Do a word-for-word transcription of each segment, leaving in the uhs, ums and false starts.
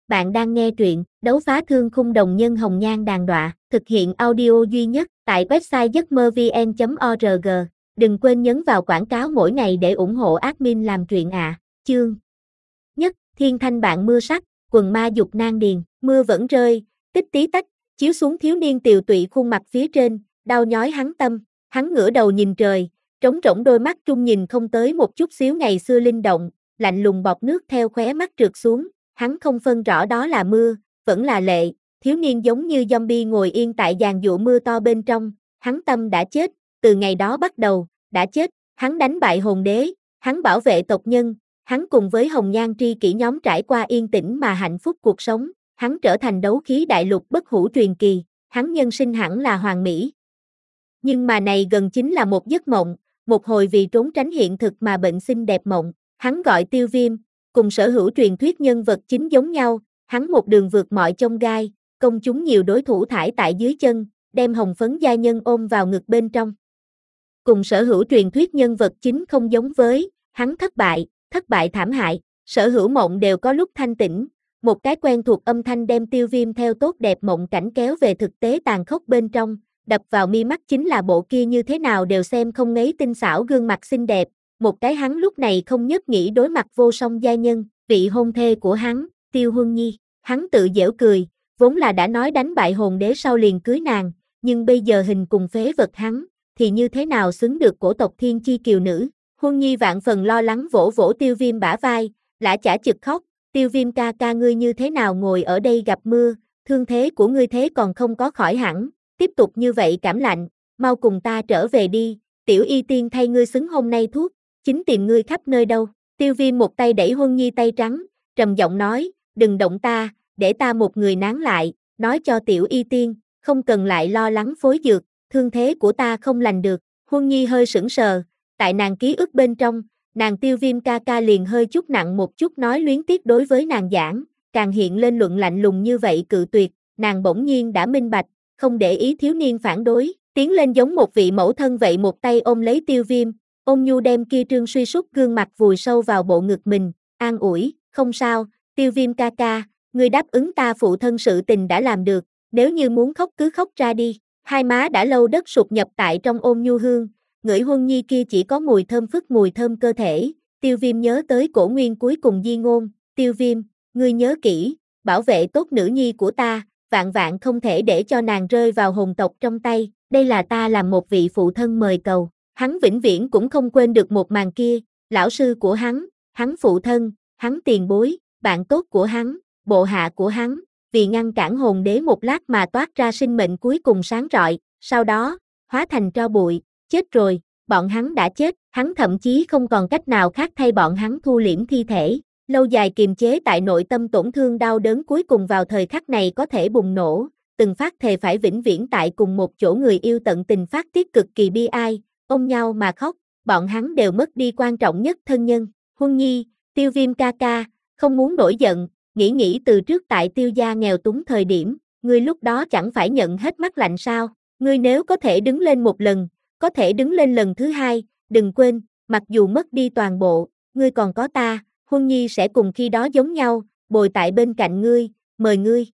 Bạn đang nghe truyện Đấu phá thương khung đồng nhân hồng nhan đàn đọa, thực hiện audio duy nhất tại website giấc mơ vn chấm org. Đừng quên nhấn vào quảng cáo mỗi ngày để ủng hộ admin làm truyện ạ. À. Chương nhất, thiên thanh bạn mưa sắc, quần ma dục nan điền, mưa vẫn rơi, tích tí tách, chiếu xuống thiếu niên tiều tụy khuôn mặt phía trên, đau nhói hắn tâm, hắn ngửa đầu nhìn trời, trống rỗng đôi mắt trung nhìn không tới một chút xíu ngày xưa linh động, lạnh lùng bọt nước theo khóe mắt trượt xuống. Hắn không phân rõ đó là mưa, vẫn là lệ, thiếu niên giống như zombie ngồi yên tại giàn dụ mưa to bên trong, hắn tâm đã chết, từ ngày đó bắt đầu, đã chết, hắn đánh bại hồn đế, hắn bảo vệ tộc nhân, hắn cùng với hồng nhan tri kỷ nhóm trải qua yên tĩnh mà hạnh phúc cuộc sống, hắn trở thành đấu khí đại lục bất hủ truyền kỳ, hắn nhân sinh hẳn là hoàn mỹ. Nhưng mà này gần chính là một giấc mộng, một hồi vì trốn tránh hiện thực mà bệnh xinh đẹp mộng, hắn gọi Tiêu Viêm. Cùng sở hữu truyền thuyết nhân vật chính giống nhau, hắn một đường vượt mọi chông gai, công chúng nhiều đối thủ thải tại dưới chân, đem hồng phấn gia nhân ôm vào ngực bên trong. Cùng sở hữu truyền thuyết nhân vật chính không giống với, hắn thất bại, thất bại thảm hại, sở hữu mộng đều có lúc thanh tĩnh, một cái quen thuộc âm thanh đem Tiêu Viêm theo tốt đẹp mộng cảnh kéo về thực tế tàn khốc bên trong, đập vào mi mắt chính là bộ kia như thế nào đều xem không ngấy tinh xảo gương mặt xinh đẹp. Một cái hắn lúc này không nhất nghĩ đối mặt vô song gia nhân, vị hôn thê của hắn, Tiêu Huân Nhi, hắn tự giễu cười, vốn là đã nói đánh bại hồn đế sau liền cưới nàng, nhưng bây giờ hình cùng phế vật hắn, thì như thế nào xứng được cổ tộc thiên chi kiều nữ. Huân Nhi vạn phần lo lắng vỗ vỗ Tiêu Viêm bả vai, lã chả chực khóc, Tiêu Viêm ca ca ngươi như thế nào ngồi ở đây gặp mưa, thương thế của ngươi thế còn không có khỏi hẳn, tiếp tục như vậy cảm lạnh, mau cùng ta trở về đi, tiểu y tiên thay ngươi xứng hôm nay thuốc. Chính tìm ngươi khắp nơi đâu. Tiêu Viêm một tay đẩy Huân Nhi tay trắng, trầm giọng nói, đừng động ta, để ta một người nán lại, nói cho tiểu y tiên, không cần lại lo lắng phối dược, thương thế của ta không lành được. Huân Nhi hơi sững sờ, tại nàng ký ức bên trong, nàng Tiêu Viêm ca ca liền hơi chút nặng một chút nói luyến tiếc đối với nàng giảng, càng hiện lên luận lạnh lùng như vậy cự tuyệt, nàng bỗng nhiên đã minh bạch, không để ý thiếu niên phản đối, tiến lên giống một vị mẫu thân vậy một tay ôm lấy Tiêu Viêm. Ôn nhu đem kia trương suy sút gương mặt vùi sâu vào bộ ngực mình, an ủi, không sao, Tiêu Viêm ca ca, ngươi đáp ứng ta phụ thân sự tình đã làm được, nếu như muốn khóc cứ khóc ra đi. Hai má đã lâu đất sụp nhập tại trong ôn nhu hương, ngửi Huân Nhi kia chỉ có mùi thơm phức mùi thơm cơ thể, Tiêu Viêm nhớ tới cổ nguyên cuối cùng di ngôn, Tiêu Viêm, ngươi nhớ kỹ, bảo vệ tốt nữ nhi của ta, vạn vạn không thể để cho nàng rơi vào hồn tộc trong tay, đây là ta làm một vị phụ thân mời cầu. Hắn vĩnh viễn cũng không quên được một màn kia, lão sư của hắn, hắn phụ thân, hắn tiền bối, bạn tốt của hắn, bộ hạ của hắn, vì ngăn cản hồn đế một lát mà toát ra sinh mệnh cuối cùng sáng rọi, sau đó, hóa thành tro bụi, chết rồi, bọn hắn đã chết, hắn thậm chí không còn cách nào khác thay bọn hắn thu liễm thi thể, lâu dài kiềm chế tại nội tâm tổn thương đau đớn cuối cùng vào thời khắc này có thể bùng nổ, từng phát thề phải vĩnh viễn tại cùng một chỗ người yêu tận tình phát tiết cực kỳ bi ai. Ôm nhau mà khóc, bọn hắn đều mất đi quan trọng nhất thân nhân. Huân Nhi, Tiêu Viêm ca ca, không muốn nổi giận, nghĩ nghĩ từ trước tại Tiêu gia nghèo túng thời điểm, ngươi lúc đó chẳng phải nhận hết mắt lạnh sao, ngươi nếu có thể đứng lên một lần, có thể đứng lên lần thứ hai, đừng quên, mặc dù mất đi toàn bộ, ngươi còn có ta, Huân Nhi sẽ cùng khi đó giống nhau, bồi tại bên cạnh ngươi, mời ngươi.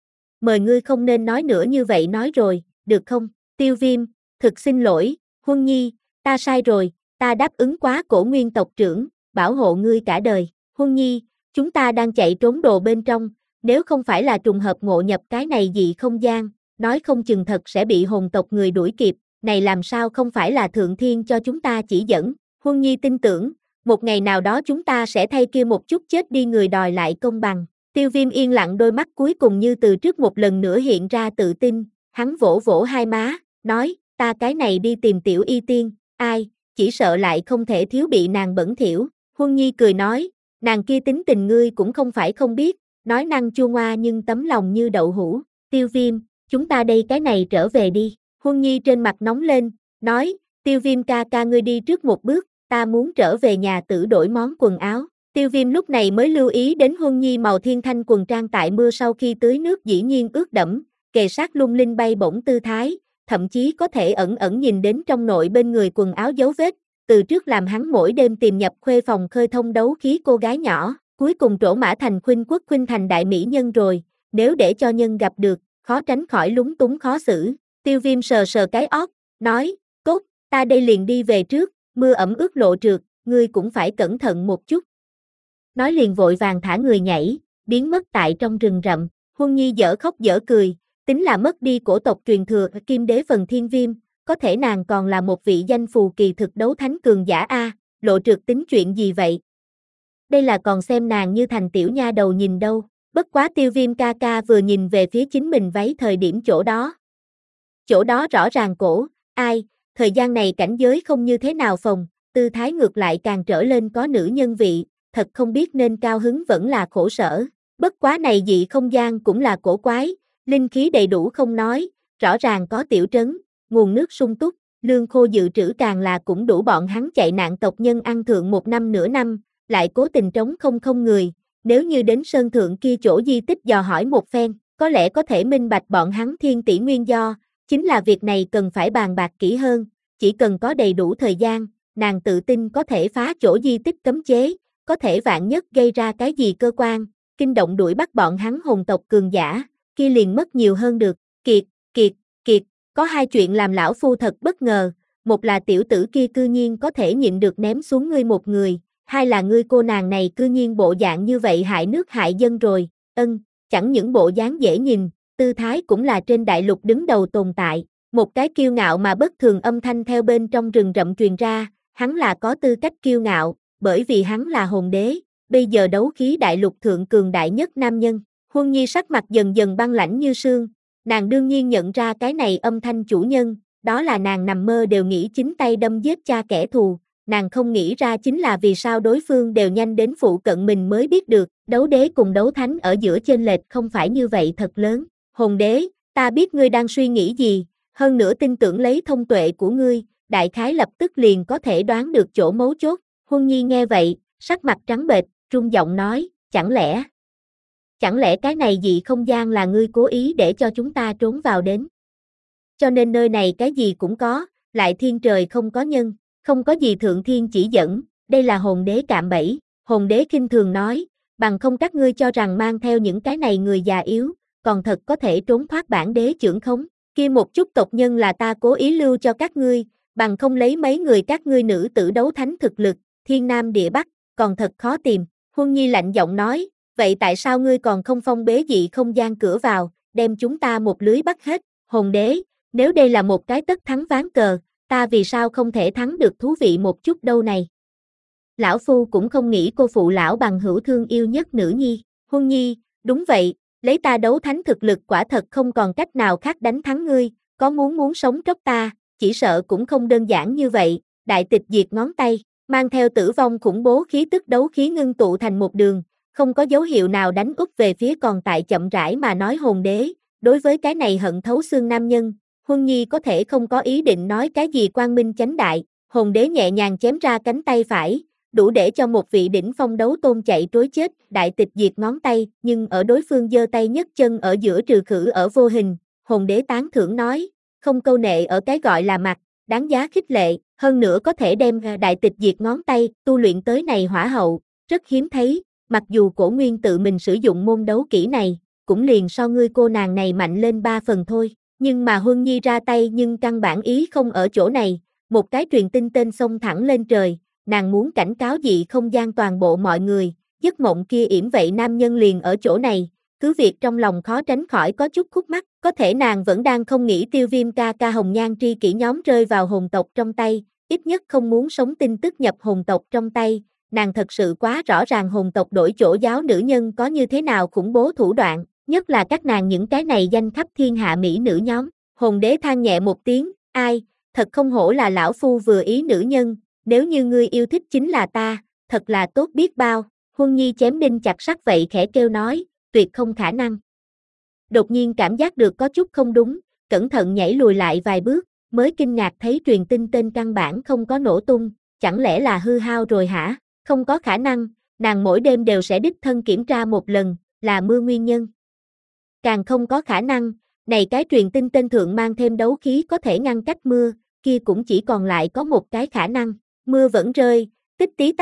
Mời ngươi không nên nói nữa như vậy nói rồi, được không? Tiêu Viêm, thực xin lỗi. Huân Nhi, ta sai rồi, ta đáp ứng quá cổ nguyên tộc trưởng, bảo hộ ngươi cả đời. Huân Nhi, chúng ta đang chạy trốn đồ bên trong, nếu không phải là trùng hợp ngộ nhập cái này dị không gian, nói không chừng thật sẽ bị hồn tộc người đuổi kịp, này làm sao không phải là thượng thiên cho chúng ta chỉ dẫn. Huân Nhi tin tưởng, một ngày nào đó chúng ta sẽ thay kia một chút chết đi người đòi lại công bằng. Tiêu Viêm yên lặng đôi mắt cuối cùng như từ trước một lần nữa hiện ra tự tin, hắn vỗ vỗ hai má, nói, ta cái này đi tìm tiểu y tiên, ai, chỉ sợ lại không thể thiếu bị nàng bẩn thỉu. Huân Nhi cười nói, nàng kia tính tình ngươi cũng không phải không biết, nói năng chua ngoa nhưng tấm lòng như đậu hũ. Tiêu Viêm, chúng ta đây cái này trở về đi. Huân Nhi trên mặt nóng lên, nói, Tiêu Viêm ca ca ngươi đi trước một bước, ta muốn trở về nhà tử đổi món quần áo. Tiêu Viêm lúc này mới lưu ý đến Huân Nhi màu thiên thanh quần trang tại mưa sau khi tưới nước dĩ nhiên ướt đẫm, kề sát lung linh bay bổng tư thái, thậm chí có thể ẩn ẩn nhìn đến trong nội bên người quần áo dấu vết, từ trước làm hắn mỗi đêm tìm nhập khuê phòng khơi thông đấu khí cô gái nhỏ, Cuối cùng trổ mã thành khuynh quốc khuynh thành đại mỹ nhân rồi, nếu để cho nhân gặp được, khó tránh khỏi lúng túng khó xử. Tiêu Viêm sờ sờ cái ót, nói, tốt, ta đây liền đi về trước, mưa ẩm ướt lộ trượt, ngươi cũng phải cẩn thận một chút. Nói liền vội vàng thả người nhảy, biến mất tại trong rừng rậm. Huân Nhi dở khóc dở cười, tính là mất đi cổ tộc truyền thừa Kim Đế phần Thiên Viêm, có thể nàng còn là một vị danh phù kỳ thực đấu thánh cường giả a, lộ trượt tính chuyện gì vậy? Đây là còn xem nàng như thành tiểu nha đầu nhìn đâu, bất quá Tiêu Viêm ca ca vừa nhìn về phía chính mình váy thời điểm chỗ đó. Chỗ đó rõ ràng cổ, ai, thời gian này cảnh giới không như thế nào phòng, tư thái ngược lại càng trở lên có nữ nhân vị, thật không biết nên cao hứng vẫn là khổ sở. Bất quá này dị không gian cũng là cổ quái, linh khí đầy đủ không nói, rõ ràng có tiểu trấn, nguồn nước sung túc, lương khô dự trữ càng là cũng đủ bọn hắn chạy nạn tộc nhân ăn thượng một năm nửa năm, lại cố tình trống không không người, nếu như đến sơn thượng kia chỗ di tích dò hỏi một phen, có lẽ có thể minh bạch bọn hắn thiên tỷ nguyên do, chính là việc này cần phải bàn bạc kỹ hơn, chỉ cần có đầy đủ thời gian, nàng tự tin có thể phá chỗ di tích cấm chế, có thể vạn nhất gây ra cái gì cơ quan, kinh động đuổi bắt bọn hắn hồn tộc cường giả, kia liền mất nhiều hơn được. Kiệt, kiệt, kiệt, có hai chuyện làm lão phu thật bất ngờ, một là tiểu tử kia cư nhiên có thể nhịn được ném xuống ngươi một người, hai là ngươi cô nàng này cư nhiên bộ dạng như vậy hại nước hại dân rồi. Ân, chẳng những bộ dáng dễ nhìn, tư thái cũng là trên đại lục đứng đầu tồn tại. Một cái kiêu ngạo mà bất thường âm thanh theo bên trong rừng rậm truyền ra, hắn là có tư cách kiêu ngạo, bởi vì hắn là hồn đế, bây giờ đấu khí đại lục thượng cường đại nhất nam nhân. Huân Nhi sắc mặt dần dần băng lãnh như sương, nàng đương nhiên nhận ra cái này âm thanh chủ nhân, đó là nàng nằm mơ đều nghĩ chính tay đâm giết cha kẻ thù, nàng không nghĩ ra chính là vì sao đối phương đều nhanh đến phụ cận mình mới biết được, đấu đế cùng đấu thánh ở giữa chênh lệch không phải như vậy thật lớn. Hồn đế, ta biết ngươi đang suy nghĩ gì, hơn nữa tin tưởng lấy thông tuệ của ngươi, đại khái lập tức liền có thể đoán được chỗ mấu chốt. Huân Nhi nghe vậy, sắc mặt trắng bệch, run giọng nói, chẳng lẽ, chẳng lẽ cái này dị không gian là ngươi cố ý để cho chúng ta trốn vào đến? Cho nên nơi này cái gì cũng có, lại thiên trời không có nhân, không có gì thượng thiên chỉ dẫn, đây là hồn đế cạm bẫy. Hồn đế khinh thường nói, bằng không các ngươi cho rằng mang theo những cái này người già yếu, còn thật có thể trốn thoát bản đế chưởng khống, kia một chút tộc nhân là ta cố ý lưu cho các ngươi, bằng không lấy mấy người các ngươi nữ tử đấu thánh thực lực, thiên nam địa bắc, còn thật khó tìm. Huân Nhi lạnh giọng nói, vậy tại sao ngươi còn không phong bế dị không gian cửa vào, đem chúng ta một lưới bắt hết? Hồn đế, nếu đây là một cái tất thắng ván cờ, ta vì sao không thể thắng được thú vị một chút đâu này? Lão phu cũng không nghĩ cô phụ lão bằng hữu thương yêu nhất nữ nhi. Huân Nhi, đúng vậy, lấy ta đấu thánh thực lực quả thật không còn cách nào khác đánh thắng ngươi, có muốn muốn sống tróc ta, chỉ sợ cũng không đơn giản như vậy. Đại tịch diệt ngón tay, mang theo tử vong khủng bố khí tức đấu khí ngưng tụ thành một đường, không có dấu hiệu nào đánh úp về phía còn tại chậm rãi mà nói hồn đế. Đối với cái này hận thấu xương nam nhân, Huân Nhi có thể không có ý định nói cái gì quang minh chánh đại. Hồn đế nhẹ nhàng chém ra cánh tay phải, đủ để cho một vị đỉnh phong đấu tôn chạy trối chết. Đại tịch diệt ngón tay, nhưng ở đối phương giơ tay nhấc chân ở giữa trừ khử ở vô hình. Hồn đế tán thưởng nói, không câu nệ ở cái gọi là mặt, đáng giá khích lệ, hơn nữa có thể đem đại tịch diệt ngón tay tu luyện tới này hỏa hậu, rất hiếm thấy. Mặc dù cổ nguyên tự mình sử dụng môn đấu kỹ này, cũng liền so ngươi cô nàng này mạnh lên ba phần thôi, nhưng mà Huân Nhi ra tay nhưng căn bản ý không ở chỗ này, một cái truyền tin tên xông thẳng lên trời, nàng muốn cảnh cáo dị không gian toàn bộ mọi người, giấc mộng kia yểm vậy nam nhân liền ở chỗ này, cứ việc trong lòng khó tránh khỏi có chút khúc mắc, có thể nàng vẫn đang không nghĩ Tiêu Viêm ca ca hồng nhan tri kỷ nhóm rơi vào hồn tộc trong tay, ít nhất không muốn sống tin tức nhập hồn tộc trong tay. Nàng thật sự quá rõ ràng hồn tộc đổi chỗ giáo nữ nhân có như thế nào khủng bố thủ đoạn, nhất là các nàng những cái này danh khắp thiên hạ mỹ nữ nhóm. Hồn đế than nhẹ một tiếng, ai, thật không hổ là lão phu vừa ý nữ nhân, nếu như ngươi yêu thích chính là ta, thật là tốt biết bao. Huân Nhi chém đinh chặt sắt vậy khẽ kêu nói, tuyệt không khả năng. Đột nhiên cảm giác được có chút không đúng, cẩn thận nhảy lùi lại vài bước, mới kinh ngạc thấy truyền tin tên căn bản không có nổ tung, chẳng lẽ là hư hao rồi hả? Không có khả năng, nàng mỗi đêm đều sẽ đích thân kiểm tra một lần, là mưa nguyên nhân. Càng không có khả năng, này cái truyền tin tên thượng mang thêm đấu khí có thể ngăn cách mưa, kia cũng chỉ còn lại có một cái khả năng, mưa vẫn rơi, tích tí tách,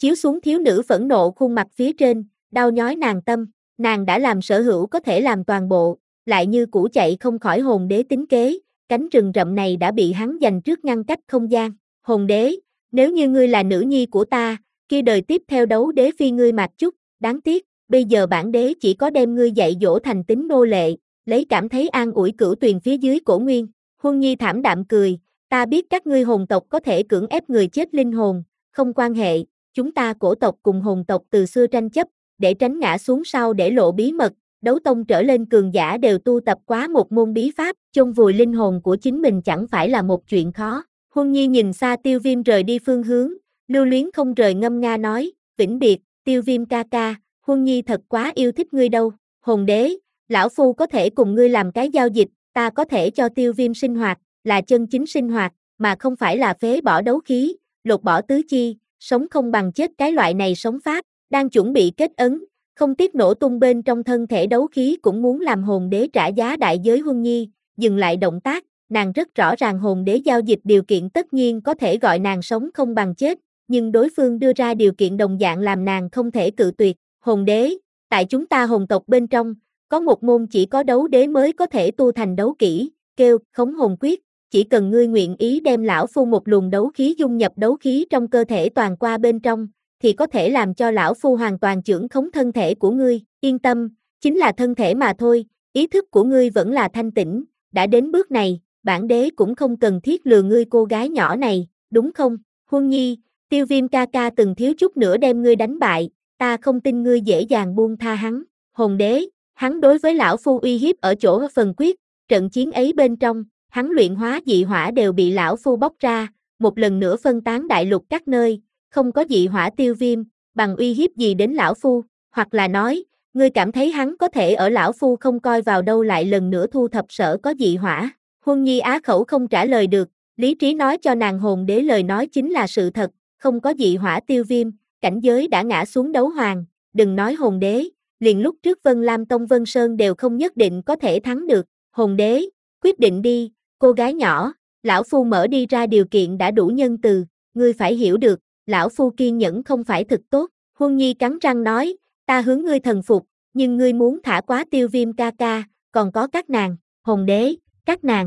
chiếu xuống thiếu nữ phẫn nộ khuôn mặt phía trên, đau nhói nàng tâm, nàng đã làm sở hữu có thể làm toàn bộ, lại như cũ chạy không khỏi hồn đế tính kế, cánh rừng rậm này đã bị hắn giành trước ngăn cách không gian. Hồn đế, nếu như ngươi là nữ nhi của ta, kia đời tiếp theo đấu đế phi ngươi mặc chút, đáng tiếc, bây giờ bản đế chỉ có đem ngươi dạy dỗ thành tính nô lệ, lấy cảm thấy an ủi cửu tuyền phía dưới cổ nguyên. Huân Nhi thảm đạm cười, ta biết các ngươi hồn tộc có thể cưỡng ép người chết linh hồn, không quan hệ, chúng ta cổ tộc cùng hồn tộc từ xưa tranh chấp, để tránh ngã xuống sau để lộ bí mật, đấu tông trở lên cường giả đều tu tập quá một môn bí pháp, chôn vùi linh hồn của chính mình chẳng phải là một chuyện khó. Huân Nhi nhìn xa Tiêu Viêm rời đi phương hướng, lưu luyến không rời ngâm nga nói, vĩnh biệt, Tiêu Viêm ca ca, Huân Nhi thật quá yêu thích ngươi đâu. Hồn đế, lão phu có thể cùng ngươi làm cái giao dịch, ta có thể cho Tiêu Viêm sinh hoạt, là chân chính sinh hoạt, mà không phải là phế bỏ đấu khí, lột bỏ tứ chi, sống không bằng chết cái loại này sống pháp, đang chuẩn bị kết ấn, không tiếc nổ tung bên trong thân thể đấu khí cũng muốn làm hồn đế trả giá đại giới. Huân Nhi, dừng lại động tác, nàng rất rõ ràng hồn đế giao dịch điều kiện tất nhiên có thể gọi nàng sống không bằng chết, nhưng đối phương đưa ra điều kiện đồng dạng làm nàng không thể cự tuyệt. Hồn đế, tại chúng ta hồn tộc bên trong, có một môn chỉ có đấu đế mới có thể tu thành đấu kỹ, kêu khống hồn quyết, chỉ cần ngươi nguyện ý đem lão phu một luồng đấu khí dung nhập đấu khí trong cơ thể toàn qua bên trong, thì có thể làm cho lão phu hoàn toàn chưởng khống thân thể của ngươi. Yên tâm, chính là thân thể mà thôi, ý thức của ngươi vẫn là thanh tĩnh, đã đến bước này, bản đế cũng không cần thiết lừa ngươi cô gái nhỏ này, đúng không? Huân Nhi, Tiêu Viêm ca ca từng thiếu chút nữa đem ngươi đánh bại, ta không tin ngươi dễ dàng buông tha hắn. Hồn đế, hắn đối với lão phu uy hiếp ở chỗ phần quyết, trận chiến ấy bên trong, hắn luyện hóa dị hỏa đều bị lão phu bóc ra, một lần nữa phân tán đại lục các nơi, không có dị hỏa Tiêu Viêm, bằng uy hiếp gì đến lão phu, hoặc là nói, ngươi cảm thấy hắn có thể ở lão phu không coi vào đâu lại lần nữa thu thập sở có dị hỏa. Huân Nhi á khẩu không trả lời được, lý trí nói cho nàng hồn đế lời nói chính là sự thật, không có dị hỏa Tiêu Viêm, cảnh giới đã ngã xuống đấu hoàng, đừng nói hồn đế, liền lúc trước Vân Lam Tông Vân Sơn đều không nhất định có thể thắng được. Hồn đế, quyết định đi, cô gái nhỏ, lão phu mở đi ra điều kiện đã đủ nhân từ, ngươi phải hiểu được, lão phu kiên nhẫn không phải thực tốt. Huân Nhi cắn răng nói, ta hướng ngươi thần phục, nhưng ngươi muốn thả quá Tiêu Viêm ca ca, còn có các nàng. Hồn đế, các nàng.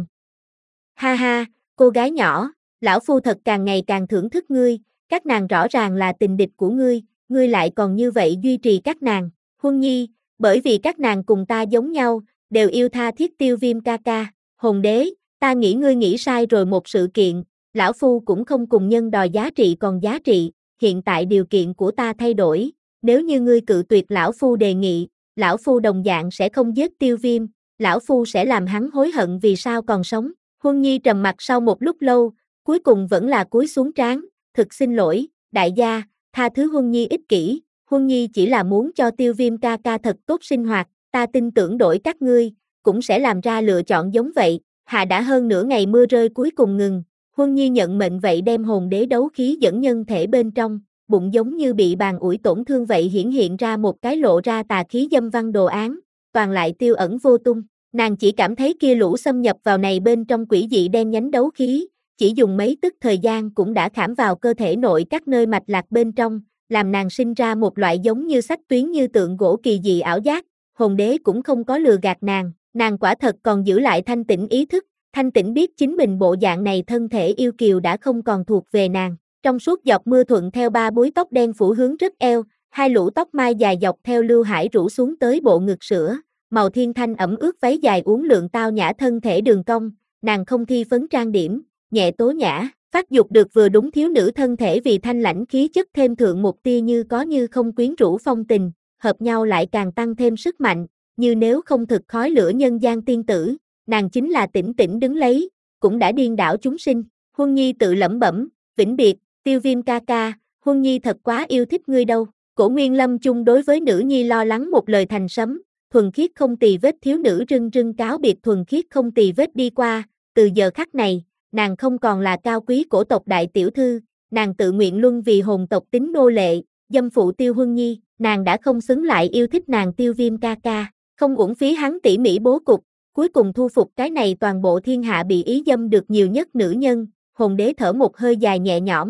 Ha ha, cô gái nhỏ, lão phu thật càng ngày càng thưởng thức ngươi, các nàng rõ ràng là tình địch của ngươi, ngươi lại còn như vậy duy trì các nàng. Huân Nhi, bởi vì các nàng cùng ta giống nhau, đều yêu tha thiết Tiêu Viêm ca ca. Hồn đế, ta nghĩ ngươi nghĩ sai rồi một sự kiện, lão phu cũng không cùng nhân đòi giá trị còn giá trị, hiện tại điều kiện của ta thay đổi, nếu như ngươi cự tuyệt lão phu đề nghị, lão phu đồng dạng sẽ không giết Tiêu Viêm, lão phu sẽ làm hắn hối hận vì sao còn sống. Huân Nhi trầm mặt sau một lúc lâu, cuối cùng vẫn là cúi xuống trán, thực xin lỗi, đại gia, tha thứ Huân Nhi ích kỷ, Huân Nhi chỉ là muốn cho Tiêu Viêm ca ca thật tốt sinh hoạt, ta tin tưởng đổi các ngươi, cũng sẽ làm ra lựa chọn giống vậy. Hạ đã hơn nửa ngày mưa rơi cuối cùng ngừng, Huân Nhi nhận mệnh vậy đem hồn đế đấu khí dẫn nhân thể bên trong, bụng giống như bị bàn ủi tổn thương vậy hiển hiện ra một cái lộ ra tà khí dâm văn đồ án, toàn lại tiêu ẩn vô tung. Nàng chỉ cảm thấy kia lũ xâm nhập vào này bên trong quỷ dị đen nhánh đấu khí, chỉ dùng mấy tức thời gian cũng đã khảm vào cơ thể nội các nơi mạch lạc bên trong, làm nàng sinh ra một loại giống như sách tuyến như tượng gỗ kỳ dị ảo giác. Hồn đế cũng không có lừa gạt nàng, nàng quả thật còn giữ lại thanh tĩnh ý thức, thanh tĩnh biết chính mình bộ dạng này thân thể yêu kiều đã không còn thuộc về nàng. Trong suốt giọt mưa thuận theo ba búi tóc đen phủ hướng rất eo, hai lũ tóc mai dài dọc theo lưu hải rủ xuống tới bộ ngực sữa, màu thiên thanh ẩm ướt váy dài uốn lượn tao nhã thân thể đường cong, nàng không thi phấn trang điểm, nhẹ tố nhã, phát dục được vừa đúng thiếu nữ thân thể vì thanh lãnh khí chất thêm thượng một tia như có như không quyến rũ phong tình, hợp nhau lại càng tăng thêm sức mạnh, như nếu không thực khói lửa nhân gian tiên tử, nàng chính là tĩnh tĩnh đứng lấy, cũng đã điên đảo chúng sinh. Huân Nhi tự lẩm bẩm, vĩnh biệt, Tiêu Viêm ca ca, Huân Nhi thật quá yêu thích ngươi đâu. Cổ Nguyên Lâm chung đối với nữ nhi lo lắng một lời thành sấm, thuần khiết không tì vết thiếu nữ rưng rưng cáo biệt thuần khiết không tì vết đi qua, từ giờ khắc này, nàng không còn là cao quý cổ tộc đại tiểu thư, nàng tự nguyện luân vì hồn tộc tính nô lệ, dâm phụ Tiêu Huân Nhi, nàng đã không xứng lại yêu thích nàng Tiêu Viêm ca ca, không uổng phí hắn tỉ mỉ bố cục, cuối cùng thu phục cái này toàn bộ thiên hạ bị ý dâm được nhiều nhất nữ nhân. Hồn đế thở một hơi dài nhẹ nhõm,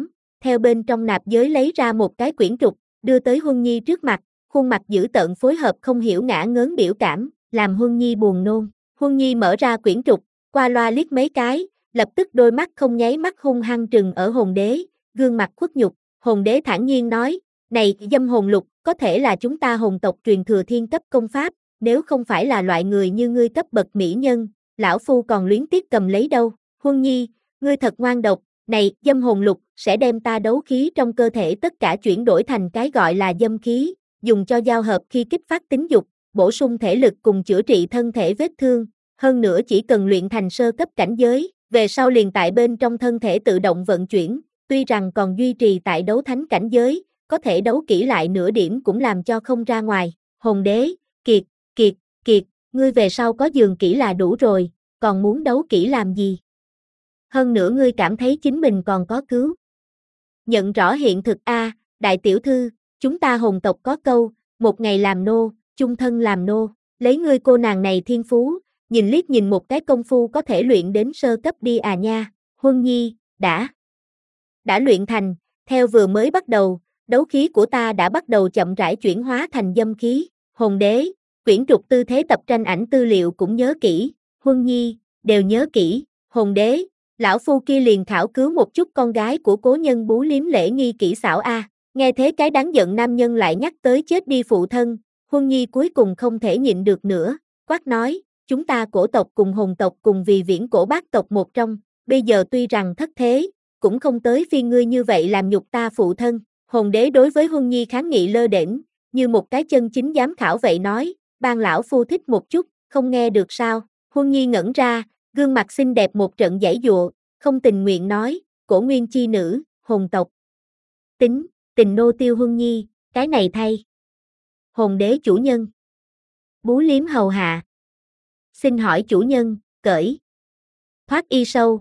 theo bên trong nạp giới lấy ra một cái quyển trục, đưa tới Huân Nhi trước mặt, khuôn mặt dữ tợn phối hợp không hiểu ngã ngớn biểu cảm, làm Huân Nhi buồn nôn. Huân Nhi mở ra quyển trục, qua loa liếc mấy cái, lập tức đôi mắt không nháy mắt hung hăng trừng ở hồn đế, gương mặt khuất nhục. Hồn đế thản nhiên nói, này dâm hồn lục, có thể là chúng ta hồn tộc truyền thừa thiên cấp công pháp, nếu không phải là loại người như ngươi cấp bậc mỹ nhân, lão phu còn luyến tiếc cầm lấy đâu. Huân Nhi, ngươi thật ngoan độc, này dâm hồn lục sẽ đem ta đấu khí trong cơ thể tất cả chuyển đổi thành cái gọi là dâm khí, dùng cho giao hợp khi kích phát tính dục, bổ sung thể lực cùng chữa trị thân thể vết thương, hơn nữa chỉ cần luyện thành sơ cấp cảnh giới, về sau liền tại bên trong thân thể tự động vận chuyển, tuy rằng còn duy trì tại đấu thánh cảnh giới, có thể đấu kỹ lại nửa điểm cũng làm cho không ra ngoài. Hồn đế, kiệt, kiệt, kiệt, ngươi về sau có giường kỹ là đủ rồi, còn muốn đấu kỹ làm gì? Hơn nữa ngươi cảm thấy chính mình còn có cứu. Nhận rõ hiện thực a, đại tiểu thư, chúng ta hồn tộc có câu, một ngày làm nô, chung thân làm nô, lấy ngươi cô nàng này thiên phú, nhìn liếc nhìn một cái công phu có thể luyện đến sơ cấp đi à nha. Huân Nhi, đã, đã luyện thành, theo vừa mới bắt đầu, đấu khí của ta đã bắt đầu chậm rãi chuyển hóa thành dâm khí. Hồn đế, quyển trục tư thế tập tranh ảnh tư liệu cũng nhớ kỹ. Huân Nhi, đều nhớ kỹ. Hồn đế, lão phu kia liền khảo cứu một chút con gái của cố nhân bú liếm lễ nghi kỹ xảo a. Nghe thế cái đáng giận nam nhân lại nhắc tới chết đi phụ thân, Huân Nhi cuối cùng không thể nhịn được nữa, quát nói, chúng ta cổ tộc cùng hồn tộc cùng vì viễn cổ bác tộc một trong, bây giờ tuy rằng thất thế, cũng không tới phiên ngươi như vậy làm nhục ta phụ thân. Hồn đế đối với Huân Nhi kháng nghị lơ đễnh, như một cái chân chính giám khảo vậy nói, ban lão phu thích một chút, không nghe được sao? Huân Nhi ngẩn ra, gương mặt xinh đẹp một trận giãy giụa, không tình nguyện nói, cổ nguyên chi nữ, hồn tộc. Tính, tình nô tiêu Huân Nhi, cái này thay. Hồn đế chủ nhân. Bú liếm hầu hạ. Xin hỏi chủ nhân, cởi. Thoát y sâu.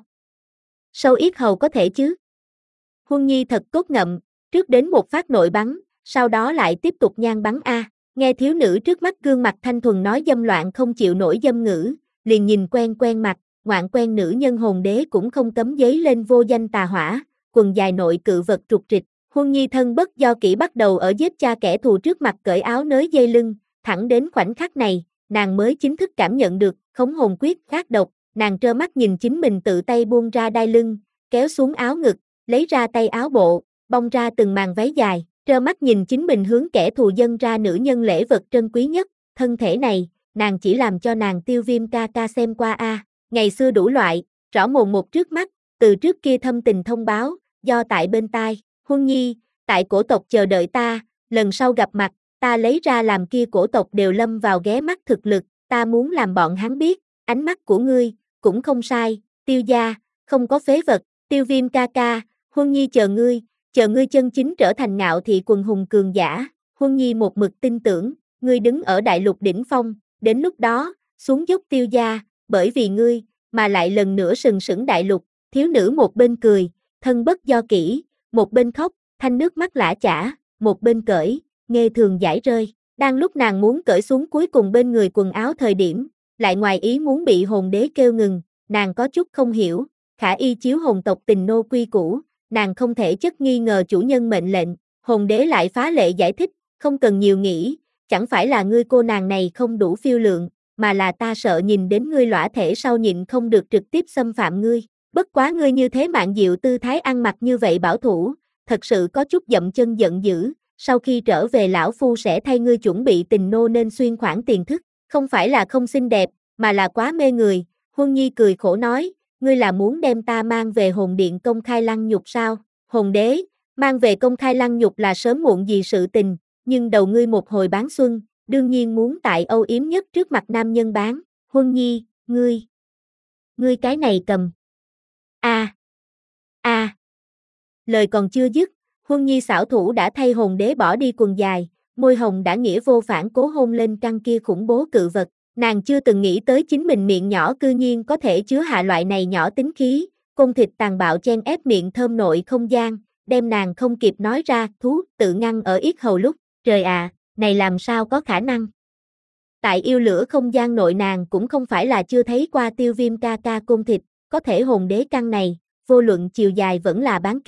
Sâu yết hầu có thể chứ? Huân Nhi thật cốt ngậm, trước đến một phát nội bắn, sau đó lại tiếp tục nhan bắn a. Nghe thiếu nữ trước mắt gương mặt thanh thuần nói dâm loạn không chịu nổi dâm ngữ, liền nhìn quen quen mặt, ngoạn quen nữ nhân hồn đế cũng không cấm giấy lên vô danh tà hỏa, quần dài nội cự vật trục trịch. Huân Nhi thân bất do kỹ bắt đầu ở giết cha kẻ thù trước mặt cởi áo nới dây lưng, thẳng đến khoảnh khắc này, nàng mới chính thức cảm nhận được khống hồn quyết khát độc, nàng trơ mắt nhìn chính mình tự tay buông ra đai lưng, kéo xuống áo ngực, lấy ra tay áo bộ, bong ra từng màn váy dài, trơ mắt nhìn chính mình hướng kẻ thù dâng ra nữ nhân lễ vật trân quý nhất, thân thể này, nàng chỉ làm cho nàng Tiêu Viêm ca ca xem qua a, ngày xưa đủ loại, rõ mồn một trước mắt, từ trước kia thâm tình thông báo, do tại bên tai. Huân Nhi, tại cổ tộc chờ đợi ta, lần sau gặp mặt, ta lấy ra làm kia cổ tộc đều lâm vào ghé mắt thực lực, ta muốn làm bọn hắn biết, ánh mắt của ngươi, cũng không sai, Tiêu gia, không có phế vật, Tiêu Viêm ca ca, Huân Nhi chờ ngươi, chờ ngươi chân chính trở thành ngạo thị quần hùng cường giả. Huân Nhi một mực tin tưởng, ngươi đứng ở đại lục đỉnh phong, đến lúc đó, xuống dốc Tiêu gia, bởi vì ngươi, mà lại lần nữa sừng sững đại lục. Thiếu nữ một bên cười, thân bất do kỹ, một bên khóc, thanh nước mắt lã chả, một bên cởi, nghe thường giải rơi. Đang lúc nàng muốn cởi xuống cuối cùng bên người quần áo thời điểm, lại ngoài ý muốn bị hồn đế kêu ngừng, nàng có chút không hiểu, khả y chiếu hồn tộc tình nô quy củ, nàng không thể chất nghi ngờ chủ nhân mệnh lệnh. Hồn đế lại phá lệ giải thích, không cần nhiều nghĩ, chẳng phải là ngươi cô nàng này không đủ phiêu lượng, mà là ta sợ nhìn đến ngươi lõa thể sau nhịn không được trực tiếp xâm phạm ngươi. Bất quá ngươi như thế mạn diệu tư thái ăn mặc như vậy bảo thủ, thật sự có chút dậm chân giận dữ, sau khi trở về lão phu sẽ thay ngươi chuẩn bị tình nô nên xuyên khoản tiền thức, không phải là không xinh đẹp, mà là quá mê người. Huân Nhi cười khổ nói, ngươi là muốn đem ta mang về hồn điện công khai lăng nhục sao? Hồn đế, mang về công khai lăng nhục là sớm muộn gì sự tình, nhưng đầu ngươi một hồi bán xuân, đương nhiên muốn tại âu yếm nhất trước mặt nam nhân bán. Huân Nhi, ngươi, ngươi cái này cầm. A, a. Lời còn chưa dứt, Huân Nhi xảo thủ đã thay hồn đế bỏ đi quần dài, môi hồng đã nghĩa vô phản cố hôn lên căn kia khủng bố cự vật. Nàng chưa từng nghĩ tới chính mình miệng nhỏ cư nhiên có thể chứa hạ loại này nhỏ tính khí, côn thịt tàn bạo chen ép miệng thơm nội không gian, đem nàng không kịp nói ra, thú tự ngăn ở yết hầu lúc, trời à, này làm sao có khả năng. Tại yêu lửa không gian nội nàng cũng không phải là chưa thấy qua Tiêu Viêm ca ca côn thịt, có thể hồn đế căn này, vô luận chiều dài vẫn là bán kính,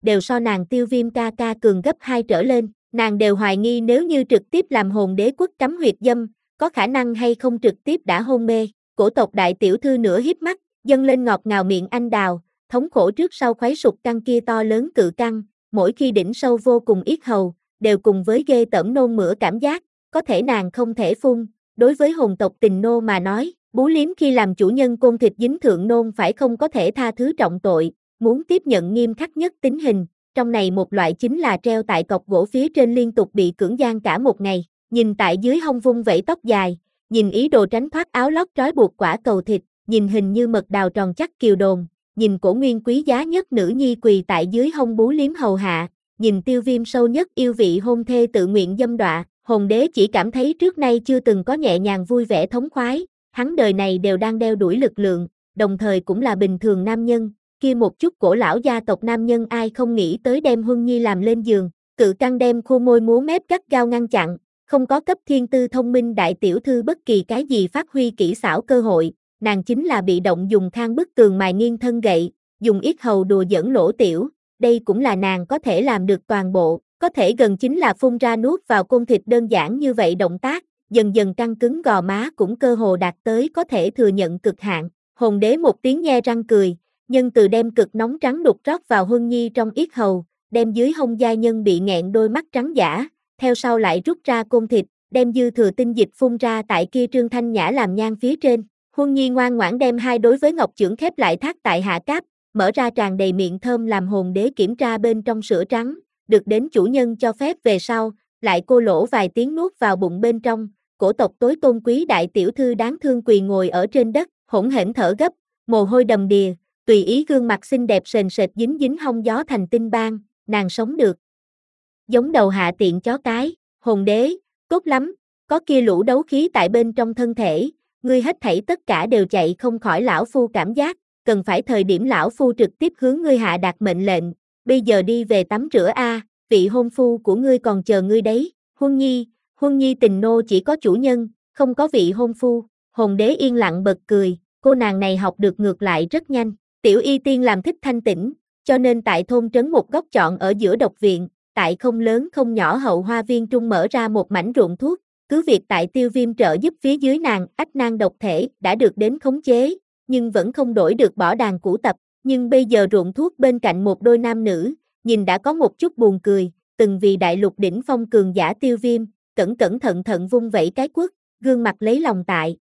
đều so nàng Tiêu Viêm ca ca cường gấp hai trở lên, nàng đều hoài nghi nếu như trực tiếp làm hồn đế quốc cấm huyệt dâm, có khả năng hay không trực tiếp đã hôn mê. Cổ tộc đại tiểu thư nửa híp mắt, dâng lên ngọt ngào miệng anh đào, thống khổ trước sau khoái sụp căng kia to lớn cự căng, mỗi khi đỉnh sâu vô cùng yết hầu, đều cùng với ghê tởm nôn mửa cảm giác, có thể nàng không thể phun. Đối với hồn tộc tình nô mà nói, bú liếm khi làm chủ nhân côn thịt dính thượng nôn phải không có thể tha thứ trọng tội, muốn tiếp nhận nghiêm khắc nhất tính hình, trong này một loại chính là treo tại cọc gỗ phía trên liên tục bị cưỡng gian cả một ngày, nhìn tại dưới hông vung vẩy tóc dài, nhìn ý đồ tránh thoát áo lót trói buộc quả cầu thịt, nhìn hình như mật đào tròn chắc kiều đồn, nhìn cổ nguyên quý giá nhất nữ nhi quỳ tại dưới hông bú liếm hầu hạ, nhìn Tiêu Viêm sâu nhất yêu vị hôn thê tự nguyện dâm đọa, hồn đế chỉ cảm thấy trước nay chưa từng có nhẹ nhàng vui vẻ thống khoái, hắn đời này đều đang đeo đuổi lực lượng, đồng thời cũng là bình thường nam nhân, kia một chút cổ lão gia tộc nam nhân ai không nghĩ tới đem Huân Nhi làm lên giường, cự căng đem khô môi múa mép gắt gao ngăn chặn, không có cấp thiên tư thông minh đại tiểu thư bất kỳ cái gì phát huy kỹ xảo cơ hội, nàng chính là bị động dùng khang bức tường mài nghiêng thân gậy, dùng yết hầu đùa giỡn lỗ tiểu, đây cũng là nàng có thể làm được toàn bộ, có thể gần chính là phun ra nuốt vào côn thịt đơn giản như vậy động tác, dần dần căng cứng gò má cũng cơ hồ đạt tới có thể thừa nhận cực hạn. Hồn đế một tiếng nhe răng cười, nhân từ đem cực nóng trắng đục rót vào Huân Nhi trong yết hầu, đem dưới hông gia nhân bị nghẹn đôi mắt trắng giả, theo sau lại rút ra côn thịt, đem dư thừa tinh dịch phun ra tại kia trương thanh nhã làm nhang phía trên. Huân Nhi ngoan ngoãn đem hai đối với ngọc chưởng khép lại thác tại hạ cáp, mở ra tràn đầy miệng thơm làm hồn đế kiểm tra bên trong sữa trắng, được đến chủ nhân cho phép về sau, lại cô lỗ vài tiếng nuốt vào bụng bên trong, cổ tộc tối tôn quý đại tiểu thư đáng thương quỳ ngồi ở trên đất, hỗn hển thở gấp, mồ hôi đầm đìa, tùy ý gương mặt xinh đẹp sền sệt dính dính hông gió thành tinh bang, nàng sống được. Giống đầu hạ tiện chó cái, hồn đế, tốt lắm, có kia lũ đấu khí tại bên trong thân thể, ngươi hết thảy tất cả đều chạy không khỏi lão phu cảm giác, cần phải thời điểm lão phu trực tiếp hướng ngươi hạ đạt mệnh lệnh, bây giờ đi về tắm rửa a, vị hôn phu của ngươi còn chờ ngươi đấy. Huân Nhi, Huân Nhi tình nô chỉ có chủ nhân, không có vị hôn phu. Hồn đế yên lặng bật cười, cô nàng này học được ngược lại rất nhanh. Tiểu y tiên làm thích thanh tĩnh, cho nên tại thôn trấn một góc chọn ở giữa độc viện, tại không lớn không nhỏ hậu hoa viên trung mở ra một mảnh ruộng thuốc, cứ việc tại Tiêu Viêm trợ giúp phía dưới nàng, ách nan độc thể đã được đến khống chế, nhưng vẫn không đổi được bỏ đàn cũ tập, nhưng bây giờ ruộng thuốc bên cạnh một đôi nam nữ, nhìn đã có một chút buồn cười, từng vì đại lục đỉnh phong cường giả Tiêu Viêm, cẩn cẩn thận thận vung vẩy cái quất, gương mặt lấy lòng tại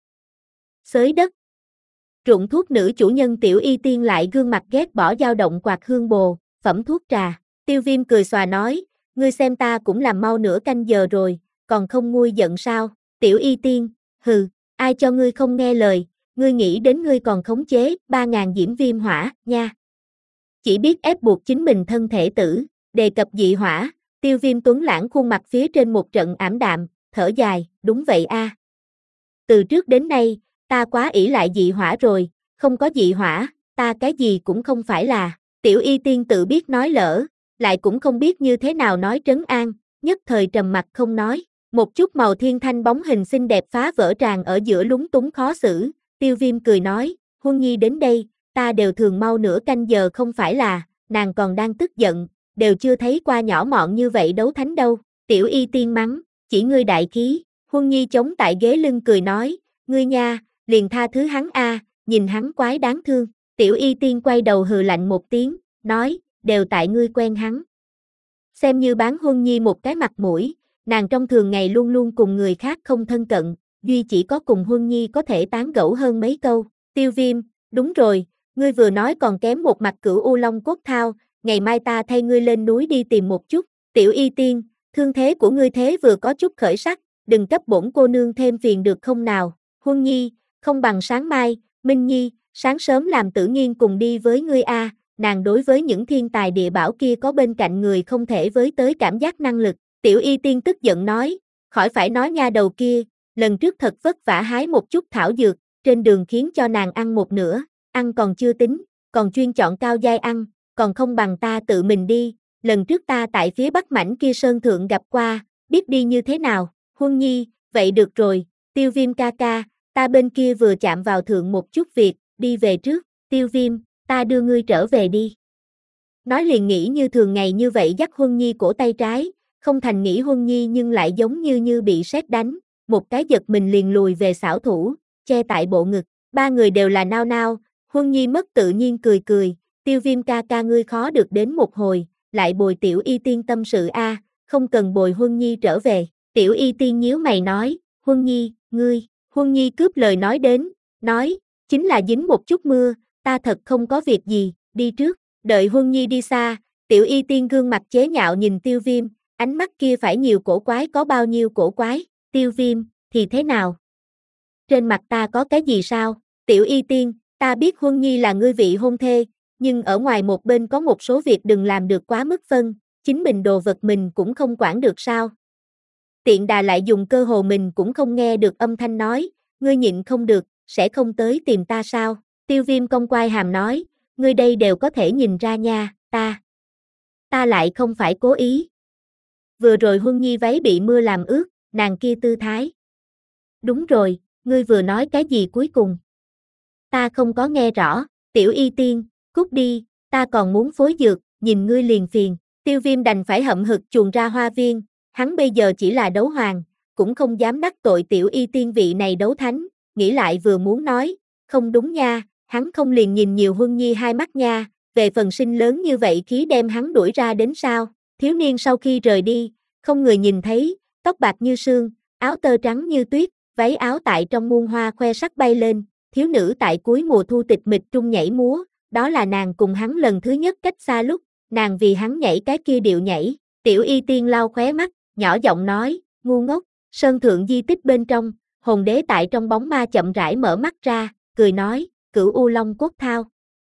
xới đất. Ruộng thuốc nữ chủ nhân tiểu y tiên lại gương mặt ghét bỏ dao động quạt hương bồ, phẩm thuốc trà. Tiêu Viêm cười xòa nói, ngươi xem ta cũng làm mau nửa canh giờ rồi, còn không nguôi giận sao? Tiểu y tiên, hừ, ai cho ngươi không nghe lời, ngươi nghĩ đến ngươi còn khống chế ba ngàn diễm viêm hỏa, nha. Chỉ biết ép buộc chính mình thân thể tử, đề cập dị hỏa, Tiêu Viêm tuấn lãng khuôn mặt phía trên một trận ảm đạm, thở dài, đúng vậy a. Từ trước đến nay, ta quá ỷ lại dị hỏa rồi, không có dị hỏa, ta cái gì cũng không phải là. Tiểu y tiên tự biết nói lỡ, lại cũng không biết như thế nào nói trấn an, nhất thời trầm mặt không nói. Một chút màu thiên thanh bóng hình xinh đẹp phá vỡ tràn ở giữa lúng túng khó xử, Tiêu Viêm cười nói, Huân Nhi đến đây, ta đều thường mau nửa canh giờ không phải là, nàng còn đang tức giận, đều chưa thấy qua nhỏ mọn như vậy đấu thánh đâu. Tiểu y tiên mắng, chỉ ngươi đại khí. Huân Nhi chống tại ghế lưng cười nói, ngươi nha, liền tha thứ hắn a, nhìn hắn quái đáng thương. Tiểu y tiên quay đầu hừ lạnh một tiếng, nói, đều tại ngươi quen hắn. Xem như bán Huân Nhi một cái mặt mũi, nàng trong thường ngày luôn luôn cùng người khác không thân cận, duy chỉ có cùng Huân Nhi có thể tán gẫu hơn mấy câu. Tiêu Viêm, đúng rồi, ngươi vừa nói còn kém một mặt cửu u long cốt thao, ngày mai ta thay ngươi lên núi đi tìm một chút. Tiểu y tiên, thương thế của ngươi thế vừa có chút khởi sắc, đừng cấp bổn cô nương thêm phiền được không nào. Huân Nhi, không bằng sáng mai, Minh Nhi, sáng sớm làm Tử Nghiên cùng đi với ngươi a, nàng đối với những thiên tài địa bảo kia có bên cạnh người không thể với tới cảm giác năng lực. Tiểu y tiên tức giận nói, khỏi phải nói nha đầu kia, lần trước thật vất vả hái một chút thảo dược, trên đường khiến cho nàng ăn một nửa, ăn còn chưa tính, còn chuyên chọn cao giai ăn, còn không bằng ta tự mình đi, lần trước ta tại phía bắc mảnh kia sơn thượng gặp qua, biết đi như thế nào. Huân Nhi, vậy được rồi, Tiêu Viêm ca ca, ta bên kia vừa chạm vào thượng một chút việc, đi về trước. Tiêu Viêm, ta đưa ngươi trở về đi. Nói liền nghĩ như thường ngày như vậy dắt Huân Nhi cổ tay trái, không thành nghĩ Huân Nhi nhưng lại giống như như bị sét đánh, một cái giật mình liền lùi về xảo thủ, che tại bộ ngực, ba người đều là nao nao, Huân Nhi mất tự nhiên cười cười, Tiêu Viêm ca ca ngươi khó được đến một hồi, lại bồi Tiểu Y Tiên tâm sự a, không cần bồi Huân Nhi trở về, Tiểu Y Tiên nhíu mày nói, Huân Nhi, ngươi, Huân Nhi cướp lời nói đến, nói, chính là dính một chút mưa, ta thật không có việc gì, đi trước, đợi Huân Nhi đi xa, Tiểu Y Tiên gương mặt chế nhạo nhìn Tiêu Viêm, ánh mắt kia phải nhiều cổ quái có bao nhiêu cổ quái, Tiêu Viêm, thì thế nào? Trên mặt ta có cái gì sao? Tiểu Y Tiên, ta biết Huân Nhi là ngươi vị hôn thê, nhưng ở ngoài một bên có một số việc đừng làm được quá mức phân, chính mình đồ vật mình cũng không quản được sao? Tiện đà lại dùng cơ hồ mình cũng không nghe được âm thanh nói, ngươi nhịn không được, sẽ không tới tìm ta sao? Tiêu Viêm cong quai hàm nói, ngươi đây đều có thể nhìn ra nha, ta, ta lại không phải cố ý. Vừa rồi Huân Nhi váy bị mưa làm ướt, nàng kia tư thái. Đúng rồi, ngươi vừa nói cái gì cuối cùng? Ta không có nghe rõ, Tiểu Y Tiên, cút đi, ta còn muốn phối dược, nhìn ngươi liền phiền. Tiêu Viêm đành phải hậm hực chuồn ra hoa viên, hắn bây giờ chỉ là đấu hoàng, cũng không dám đắc tội Tiểu Y Tiên vị này đấu thánh, nghĩ lại vừa muốn nói, không đúng nha, hắn không liền nhìn nhiều Huân Nhi hai mắt nha, về phần sinh lớn như vậy khí đem hắn đuổi ra đến sao? Thiếu niên sau khi rời đi, không người nhìn thấy, tóc bạc như sương, áo tơ trắng như tuyết, váy áo tại trong muôn hoa khoe sắc bay lên, thiếu nữ tại cuối mùa thu tịch mịch trung nhảy múa, đó là nàng cùng hắn lần thứ nhất cách xa lúc, nàng vì hắn nhảy cái kia điệu nhảy, Tiểu Y Tiên lau khóe mắt, nhỏ giọng nói, ngu ngốc, sơn thượng di tích bên trong, hồn đế tại trong bóng ma chậm rãi mở mắt ra, cười nói, Cửu U Long cốt thao.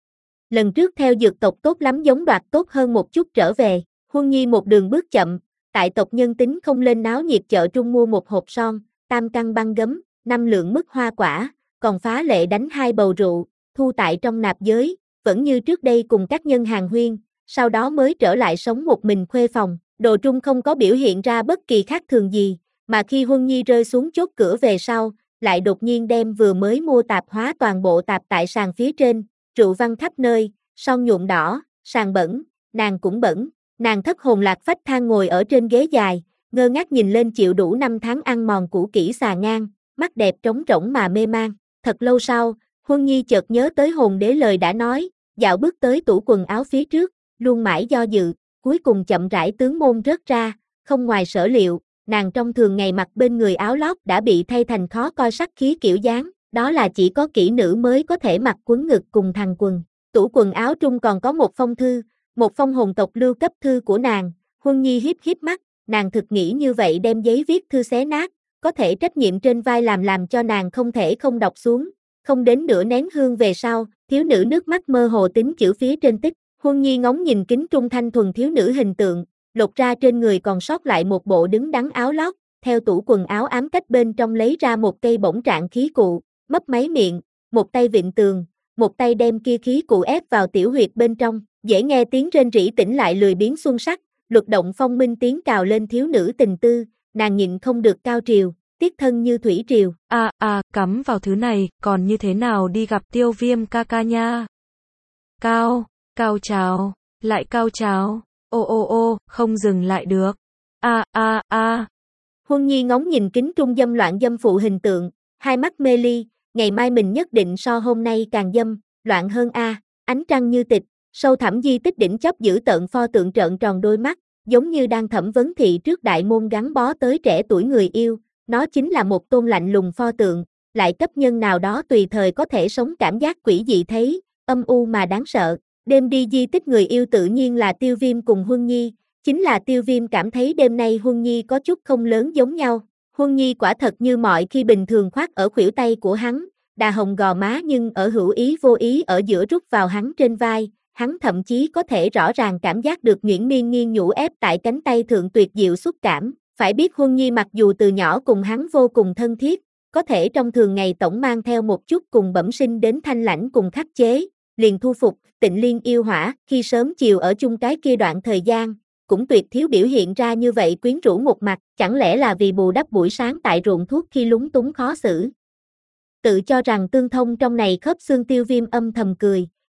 Lần trước theo dược tộc tốt lắm giống đoạt tốt hơn một chút trở về, Huân Nhi một đường bước chậm, tại tộc nhân tính không lên náo nhiệt chợ trung mua một hộp son, tam căn băng gấm, năm lượng mức hoa quả, còn phá lệ đánh hai bầu rượu, thu tại trong nạp giới, vẫn như trước đây cùng các nhân hàng huyên, sau đó mới trở lại sống một mình khuê phòng, Đồ Trung không có biểu hiện ra bất kỳ khác thường gì, mà khi Huân Nhi rơi xuống chốt cửa về sau, lại đột nhiên đem vừa mới mua tạp hóa toàn bộ tạp tại sàn phía trên, rượu văng khắp nơi, son nhuộm đỏ, sàn bẩn, nàng cũng bẩn, nàng thất hồn lạc phách than ngồi ở trên ghế dài, ngơ ngác nhìn lên chịu đủ năm tháng ăn mòn cũ kỹ xà ngang, mắt đẹp trống rỗng mà mê man. Thật lâu sau, Huân Nhi chợt nhớ tới hồn đế lời đã nói, dạo bước tới tủ quần áo phía trước, luôn mãi do dự, cuối cùng chậm rãi tướng môn rớt ra, không ngoài sở liệu, nàng trong thường ngày mặc bên người áo lót đã bị thay thành khó coi sắc khí kiểu dáng, đó là chỉ có kỹ nữ mới có thể mặc quấn ngực cùng thằng quần. Tủ quần áo trung còn có một phong thư, một phong hồn tộc lưu cấp thư của nàng, Huân Nhi hiếp hiếp mắt, nàng thực nghĩ như vậy đem giấy viết thư xé nát, có thể trách nhiệm trên vai làm làm cho nàng không thể không đọc xuống, không đến nửa nén hương về sau, thiếu nữ nước mắt mơ hồ tính chữ phía trên tích, Huân Nhi ngóng nhìn kính trung thanh thuần thiếu nữ hình tượng, lột ra trên người còn sót lại một bộ đứng đắn áo lót, theo tủ quần áo ám cách bên trong lấy ra một cây bổng trạng khí cụ, mấp máy miệng, một tay vịn tường, một tay đem kia khí cụ ép vào tiểu huyệt bên trong, dễ nghe tiếng rên rỉ tỉnh lại lười biếng xuân sắc, luật động phong minh tiếng cào lên thiếu nữ tình tư, nàng nhịn không được cao triều, tiết thân như thủy triều. À à, cắm vào thứ này, còn như thế nào đi gặp Tiêu Viêm ca ca nha? Cao, cao trào, lại cao trào, ô ô ô, không dừng lại được. À à à. Huân Nhi ngóng nhìn kính trung dâm loạn dâm phụ hình tượng, hai mắt mê ly, ngày mai mình nhất định so hôm nay càng dâm, loạn hơn a, ánh trăng như tịch, sâu thẳm di tích đỉnh chóp giữ tợn pho tượng trợn tròn đôi mắt, giống như đang thẩm vấn thị trước đại môn gắn bó tới trẻ tuổi người yêu, nó chính là một tôn lạnh lùng pho tượng, lại cấp nhân nào đó tùy thời có thể sống cảm giác quỷ dị thấy, âm u mà đáng sợ. Đêm đi di tích người yêu tự nhiên là Tiêu Viêm cùng Huân Nhi, chính là Tiêu Viêm cảm thấy đêm nay Huân Nhi có chút không lớn giống nhau. Huân Nhi quả thật như mọi khi bình thường khoác ở khuỷu tay của hắn, đà hồng gò má nhưng ở hữu ý vô ý ở giữa rút vào hắn trên vai, hắn thậm chí có thể rõ ràng cảm giác được nhuyễn miên nghiêng nhũ ép tại cánh tay thượng tuyệt diệu xúc cảm. Phải biết Huân Nhi mặc dù từ nhỏ cùng hắn vô cùng thân thiết, có thể trong thường ngày tổng mang theo một chút cùng bẩm sinh đến thanh lãnh cùng khắc chế, liền thu phục, Tịnh Liên yêu hỏa, khi sớm chiều ở chung cái kia đoạn thời gian, cũng tuyệt thiếu biểu hiện ra như vậy quyến rũ một mặt, chẳng lẽ là vì bù đắp buổi sáng tại ruộng thuốc khi lúng túng khó xử. Tự cho rằng tương thông trong này khớp xương Tiêu Viêm âm thầm cười,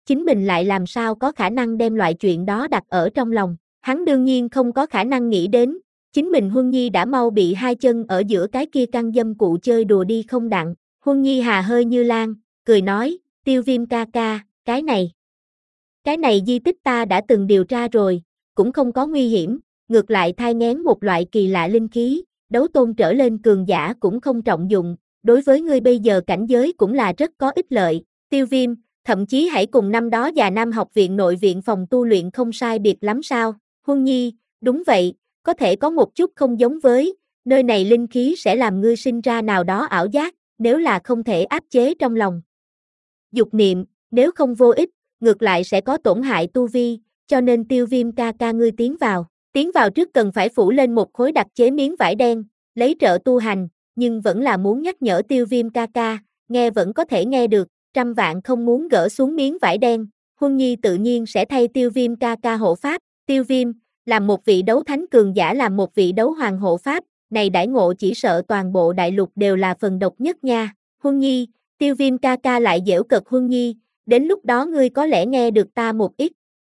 chính mình lại làm sao có khả năng đem loại chuyện đó đặt ở trong lòng. Hắn đương nhiên không có khả năng nghĩ đến, chính mình Huân Nhi đã mau bị hai chân ở giữa cái kia căn dâm cụ chơi đùa đi không đặng. Huân Nhi hà hơi như lan, cười nói, Tiêu Viêm ca ca, cái này. Cái này di tích ta đã từng điều tra rồi, cũng không có nguy hiểm, ngược lại thai nghén một loại kỳ lạ linh khí, đấu tôn trở lên cường giả cũng không trọng dụng, đối với ngươi bây giờ cảnh giới cũng là rất có ích lợi. Tiêu Viêm, thậm chí hãy cùng năm đó Già Nam học viện nội viện phòng tu luyện không sai biệt lắm sao? Huân Nhi, đúng vậy, có thể có một chút không giống với, nơi này linh khí sẽ làm ngươi sinh ra nào đó ảo giác, nếu là không thể áp chế trong lòng dục niệm, nếu không vô ích, ngược lại sẽ có tổn hại tu vi, cho nên Tiêu Viêm ca ca ngươi tiến vào. Tiến vào trước cần phải phủ lên một khối đặc chế miếng vải đen, lấy trợ tu hành, nhưng vẫn là muốn nhắc nhở Tiêu Viêm ca ca, nghe vẫn có thể nghe được, trăm vạn không muốn gỡ xuống miếng vải đen. Huân Nhi tự nhiên sẽ thay Tiêu Viêm ca ca hộ pháp. Tiêu Viêm, làm một vị đấu thánh cường giả làm một vị đấu hoàng hộ pháp, này đãi ngộ chỉ sợ toàn bộ đại lục đều là phần độc nhất nha. Huân Nhi, Tiêu Viêm ca ca lại giễu cợt Huân Nhi, đến lúc đó ngươi có lẽ nghe được ta một ít.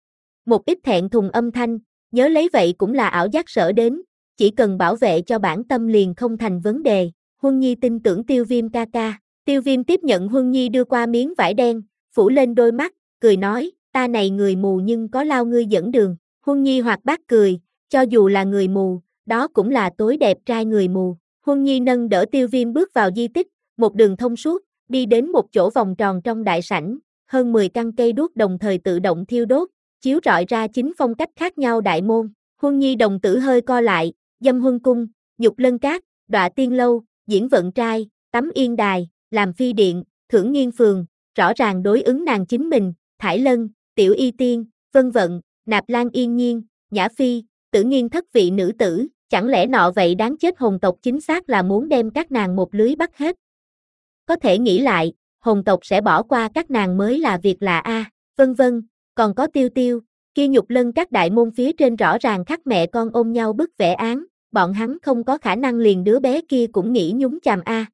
Một ít thẹn thùng âm thanh, nhớ lấy vậy cũng là ảo giác sở đến, chỉ cần bảo vệ cho bản tâm liền không thành vấn đề. Huân Nhi tin tưởng Tiêu Viêm ca ca. Tiêu Viêm tiếp nhận Huân Nhi đưa qua miếng vải đen, phủ lên đôi mắt, cười nói, ta này người mù nhưng có lao ngươi dẫn đường. Huân Nhi hoạt bát cười, cho dù là người mù, đó cũng là tối đẹp trai người mù. Huân Nhi nâng đỡ Tiêu Viêm bước vào di tích, một đường thông suốt, đi đến một chỗ vòng tròn trong đại sảnh, hơn mười căn cây đuốc đồng thời tự động thiêu đốt, chiếu rọi ra chính phong cách khác nhau đại môn. Huân Nhi đồng tử hơi co lại, Dâm Huân Cung, Nhục Lân Cát, Đọa Tiên Lâu, Diễn Vận Trai, Tắm Yên Đài, Làm Phi Điện, Thưởng Nghiên Phường, rõ ràng đối ứng nàng chính mình, Thải Lân, Tiểu Y Tiên, Vân Vận, Nạp Lan Yên Nhiên, Nhã Phi, Tử Nghiên thất vị nữ tử, chẳng lẽ nọ vậy đáng chết hồn tộc chính xác là muốn đem các nàng một lưới bắt hết. Có thể nghĩ lại, hồn tộc sẽ bỏ qua các nàng mới là việc lạ a. Vân vân, còn có Tiêu Tiêu, kia Nhục Lân các đại môn phía trên rõ ràng khắc mẹ con ôm nhau bức vẽ án, bọn hắn không có khả năng liền đứa bé kia cũng nghĩ nhúng chàm a.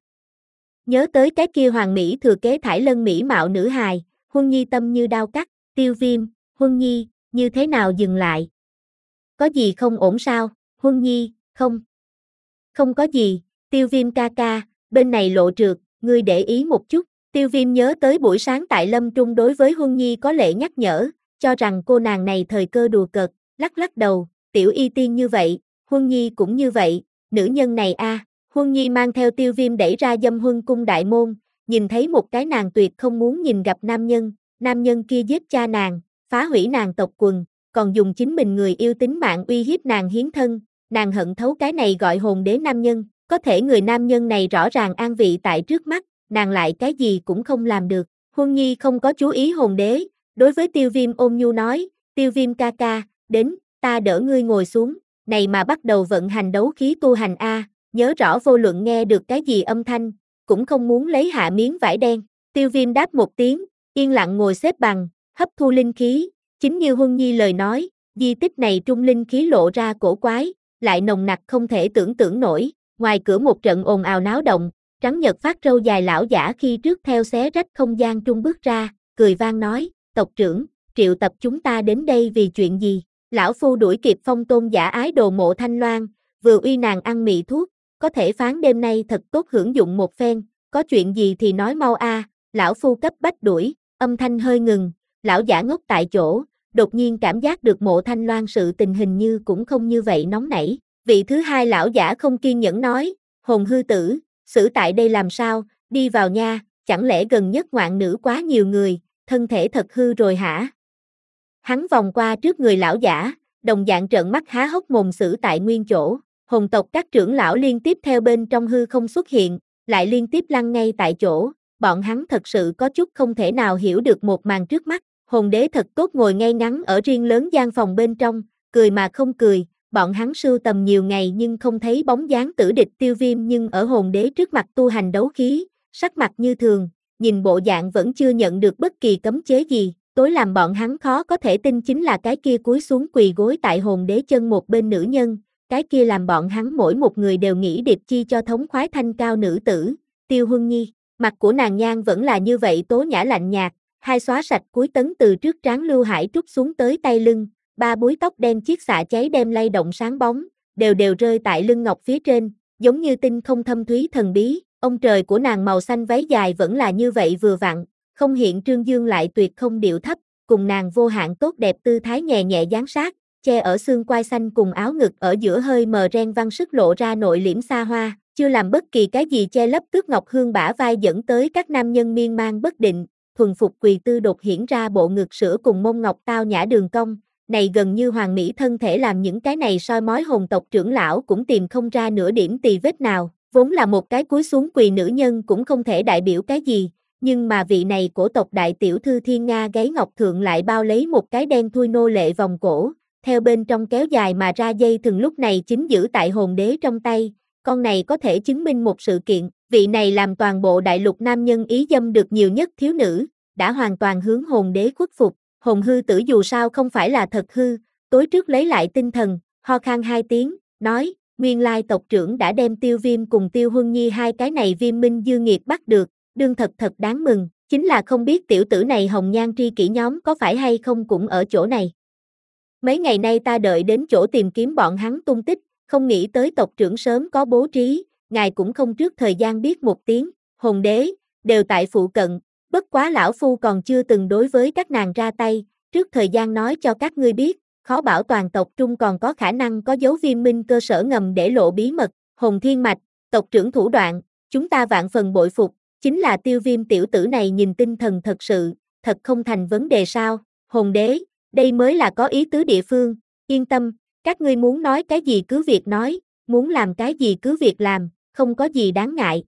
Nhớ tới cái kia hoàng mỹ thừa kế Thải Lân mỹ mạo nữ hài, Huân Nhi tâm như đao cắt. Tiêu Viêm, Huân Nhi, như thế nào dừng lại? Có gì không ổn sao? Huân Nhi, không. Không có gì, Tiêu Viêm ca ca, bên này lộ trượt, ngươi để ý một chút. Tiêu Viêm nhớ tới buổi sáng tại Lâm Trung đối với Huân Nhi có lệ nhắc nhở, cho rằng cô nàng này thời cơ đùa cợt, lắc lắc đầu, Tiểu Y Tiên như vậy, Huân Nhi cũng như vậy, nữ nhân này a. À. Huân Nhi mang theo Tiêu Viêm đẩy ra Dâm Huân Cung đại môn, nhìn thấy một cái nàng tuyệt không muốn nhìn gặp nam nhân, nam nhân kia giết cha nàng, phá hủy nàng tộc quần, còn dùng chính mình người yêu tính mạng uy hiếp nàng hiến thân, nàng hận thấu cái này gọi hồn đế nam nhân, có thể người nam nhân này rõ ràng an vị tại trước mắt, nàng lại cái gì cũng không làm được. Huân Nhi không có chú ý hồn đế, đối với Tiêu Viêm ôn nhu nói, Tiêu Viêm ca ca, đến, ta đỡ ngươi ngồi xuống, này mà bắt đầu vận hành đấu khí tu hành a, nhớ rõ vô luận nghe được cái gì âm thanh, cũng không muốn lấy hạ miếng vải đen. Tiêu Viêm đáp một tiếng, yên lặng ngồi xếp bằng, hấp thu linh khí, chính như Huân Nhi lời nói, di tích này trung linh khí lộ ra cổ quái, lại nồng nặc không thể tưởng tượng nổi, ngoài cửa một trận ồn ào náo động, trắng nhật phát râu dài lão giả khi trước theo xé rách không gian trung bước ra, cười vang nói, tộc trưởng, triệu tập chúng ta đến đây vì chuyện gì? Lão phu đuổi kịp Phong tôn giả ái đồ Mộ Thanh Loan, vừa uy nàng ăn mị thuốc, có thể phán đêm nay thật tốt hưởng dụng một phen, có chuyện gì thì nói mau a. Lão phu cấp bách đuổi, âm thanh hơi ngừng, lão giả ngốc tại chỗ, đột nhiên cảm giác được Mộ Thanh Loan sự tình hình như cũng không như vậy nóng nảy. Vị thứ hai lão giả không kiên nhẫn nói, hồn hư tử, xử tại đây làm sao, đi vào nha, chẳng lẽ gần nhất ngoạn nữ quá nhiều người, thân thể thật hư rồi hả? Hắn vòng qua trước người lão giả, đồng dạng trợn mắt há hốc mồm xử tại nguyên chỗ, hồn tộc các trưởng lão liên tiếp theo bên trong hư không xuất hiện, lại liên tiếp lăn ngay tại chỗ, bọn hắn thật sự có chút không thể nào hiểu được một màn trước mắt, hồn đế thật tốt ngồi ngay ngắn ở riêng lớn gian phòng bên trong, cười mà không cười, bọn hắn sưu tầm nhiều ngày nhưng không thấy bóng dáng tử địch Tiêu Viêm nhưng ở hồn đế trước mặt tu hành đấu khí, sắc mặt như thường, nhìn bộ dạng vẫn chưa nhận được bất kỳ cấm chế gì, tối làm bọn hắn khó có thể tin chính là cái kia cúi xuống quỳ gối tại hồn đế chân một bên nữ nhân, cái kia làm bọn hắn mỗi một người đều nghĩ điệp chi cho thống khoái thanh cao nữ tử, Tiêu Huân Nhi, mặt của nàng nhan vẫn là như vậy tố nhã lạnh nhạt, hai xóa sạch cuối tấn từ trước trán Lưu Hải trút xuống tới tay lưng, ba búi tóc đen chiếc xạ cháy đem lay động sáng bóng, đều đều rơi tại lưng ngọc phía trên, giống như tinh không thâm thúy thần bí, ông trời của nàng màu xanh váy dài vẫn là như vậy vừa vặn, không hiện trương dương lại tuyệt không điệu thấp, cùng nàng vô hạn tốt đẹp tư thái nhẹ nhẹ dán sát, che ở xương quai xanh cùng áo ngực ở giữa hơi mờ ren văn sức lộ ra nội liễm xa hoa, chưa làm bất kỳ cái gì che lấp Tước Ngọc Hương bả vai dẫn tới các nam nhân miên man bất định, thuần phục quỳ tư đột hiển ra bộ ngực sữa cùng mông ngọc tao nhã đường cong, này gần như hoàng mỹ thân thể làm những cái này soi mói hồn tộc trưởng lão cũng tìm không ra nửa điểm tì vết nào, vốn là một cái cúi xuống quỳ nữ nhân cũng không thể đại biểu cái gì, nhưng mà vị này cổ tộc đại tiểu thư thiên nga gáy ngọc thượng lại bao lấy một cái đen thui nô lệ vòng cổ, theo bên trong kéo dài mà ra dây thừng lúc này chính giữ tại hồn đế trong tay, con này có thể chứng minh một sự kiện, vị này làm toàn bộ đại lục nam nhân ý dâm được nhiều nhất thiếu nữ, đã hoàn toàn hướng hồn đế khuất phục, hồn hư tử dù sao không phải là thật hư, tối trước lấy lại tinh thần, ho khan hai tiếng, nói, nguyên lai tộc trưởng đã đem Tiêu Viêm cùng Tiêu Huân Nhi hai cái này viêm minh dư nghiệt bắt được, đương thật thật đáng mừng, chính là không biết tiểu tử này hồng nhan tri kỷ nhóm có phải hay không cũng ở chỗ này. Mấy ngày nay ta đợi đến chỗ tìm kiếm bọn hắn tung tích, không nghĩ tới tộc trưởng sớm có bố trí, ngài cũng không trước thời gian biết một tiếng, hồn đế, đều tại phụ cận, bất quá lão phu còn chưa từng đối với các nàng ra tay, trước thời gian nói cho các ngươi biết, khó bảo toàn tộc trung còn có khả năng có dấu viêm minh cơ sở ngầm để lộ bí mật, hồn thiên mạch, tộc trưởng thủ đoạn, chúng ta vạn phần bội phục, chính là Tiêu Viêm tiểu tử này nhìn tinh thần thật sự, thật không thành vấn đề sao, hồn đế, đây mới là có ý tứ địa phương, yên tâm, các ngươi muốn nói cái gì cứ việc nói, muốn làm cái gì cứ việc làm, không có gì đáng ngại.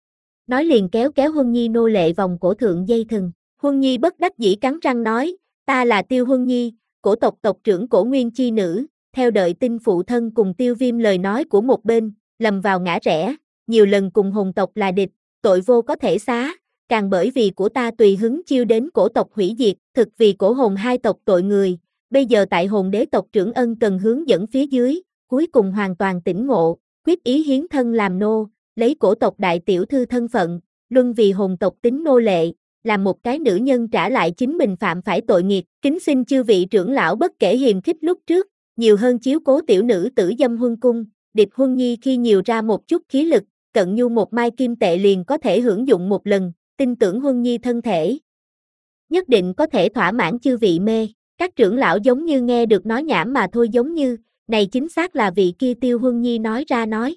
Nói liền kéo kéo Huân Nhi nô lệ vòng cổ thượng dây thừng, Huân Nhi bất đắc dĩ cắn răng nói, ta là Tiêu Huân Nhi, cổ tộc tộc trưởng cổ nguyên chi nữ, theo đợi tin phụ thân cùng Tiêu Viêm lời nói của một bên, lầm vào ngã rẽ, nhiều lần cùng hồn tộc là địch, tội vô có thể xá, càng bởi vì của ta tùy hứng chiêu đến cổ tộc hủy diệt, thực vì cổ hồn hai tộc tội người, bây giờ tại hồn đế tộc trưởng ân cần hướng dẫn phía dưới, cuối cùng hoàn toàn tỉnh ngộ, quyết ý hiến thân làm nô, lấy cổ tộc đại tiểu thư thân phận, luân vì hồn tộc tính nô lệ, làm một cái nữ nhân trả lại chính mình phạm phải tội nghiệp, kính xin chư vị trưởng lão bất kể hiềm khích lúc trước, nhiều hơn chiếu cố tiểu nữ tử dâm huân cung, địch Huân Nhi khi nhiều ra một chút khí lực, cận nhu một mai kim tệ liền có thể hưởng dụng một lần, tin tưởng Huân Nhi thân thể. Nhất định có thể thỏa mãn chư vị mê, các trưởng lão giống như nghe được nói nhảm mà thôi giống như, này chính xác là vị kia Tiêu Huân Nhi nói ra nói.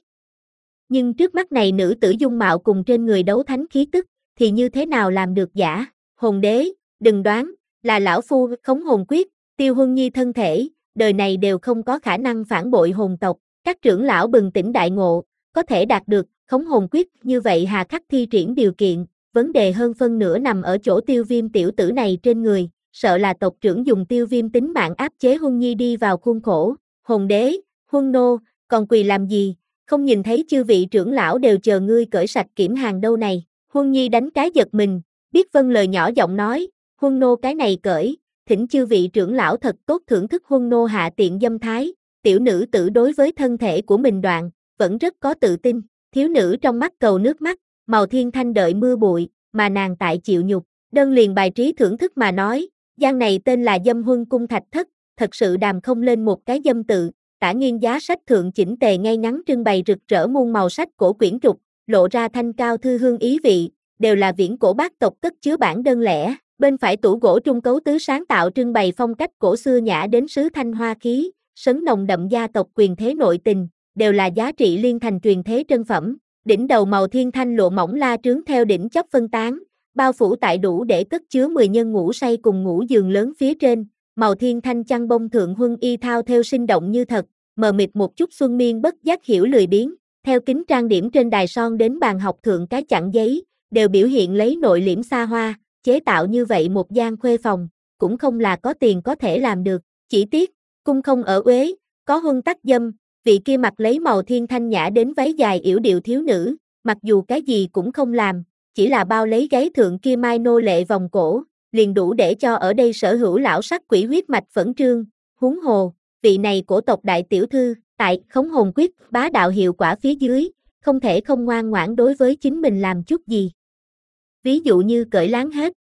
Nhưng trước mắt này nữ tử dung mạo cùng trên người đấu thánh khí tức, thì như thế nào làm được giả, hồn đế, đừng đoán, là lão phu khống hồn quyết, Tiêu Huân Nhi thân thể, đời này đều không có khả năng phản bội hồn tộc, các trưởng lão bừng tỉnh đại ngộ, có thể đạt được, khống hồn quyết, như vậy hà khắc thi triển điều kiện, vấn đề hơn phân nửa nằm ở chỗ Tiêu Viêm tiểu tử này trên người, sợ là tộc trưởng dùng Tiêu Viêm tính mạng áp chế Huân Nhi đi vào khuôn khổ, hồn đế, Huân nô, còn quỳ làm gì, không nhìn thấy chư vị trưởng lão đều chờ ngươi cởi sạch kiểm hàng đâu này, Huân Nhi đánh cái giật mình, biết vâng lời nhỏ giọng nói, Huân nô cái này cởi, thỉnh chư vị trưởng lão thật tốt thưởng thức Huân nô hạ tiện dâm thái, tiểu nữ tử đối với thân thể của mình đoạn, vẫn rất có tự tin, thiếu nữ trong mắt cầu nước mắt, màu thiên thanh đợi mưa bụi, mà nàng tại chịu nhục, đơn liền bài trí thưởng thức mà nói, gian này tên là Dâm Huân Cung Thạch Thất, thật sự đàm không lên một cái dâm tự, tả nghiêng giá sách thượng chỉnh tề ngay ngắn trưng bày rực rỡ muôn màu sách cổ quyển trục, lộ ra thanh cao thư hương ý vị, đều là viễn cổ bác tộc cất chứa bản đơn lẻ, bên phải tủ gỗ trung cấu tứ sáng tạo trưng bày phong cách cổ xưa nhã đến sứ thanh hoa khí, sấn nồng đậm gia tộc quyền thế nội tình, đều là giá trị liên thành truyền thế trân phẩm, đỉnh đầu màu thiên thanh lộ mỏng la trướng theo đỉnh chóp phân tán, bao phủ tại đủ để cất chứa mười nhân ngủ say cùng ngủ giường lớn phía trên, màu thiên thanh chăn bông thượng huân y thao theo sinh động như thật, mờ mịt một chút xuân miên bất giác hiểu lười biếng, theo kính trang điểm trên đài son đến bàn học thượng cái chặn giấy, đều biểu hiện lấy nội liễm xa hoa, chế tạo như vậy một gian khuê phòng, cũng không là có tiền có thể làm được, chỉ tiếc, cung không ở uế, có huân tắc dâm, vị kia mặc lấy màu thiên thanh nhã đến váy dài yểu điệu thiếu nữ, mặc dù cái gì cũng không làm, chỉ là bao lấy gáy thượng kia mai nô lệ vòng cổ, liền đủ để cho ở đây sở hữu lão sắc quỷ huyết mạch phẫn trương, huống hồ, vị này cổ tộc đại tiểu thư, tại khống hồn quyết bá đạo hiệu quả phía dưới, không thể không ngoan ngoãn đối với chính mình làm chút gì. Ví dụ như cởi láng hết,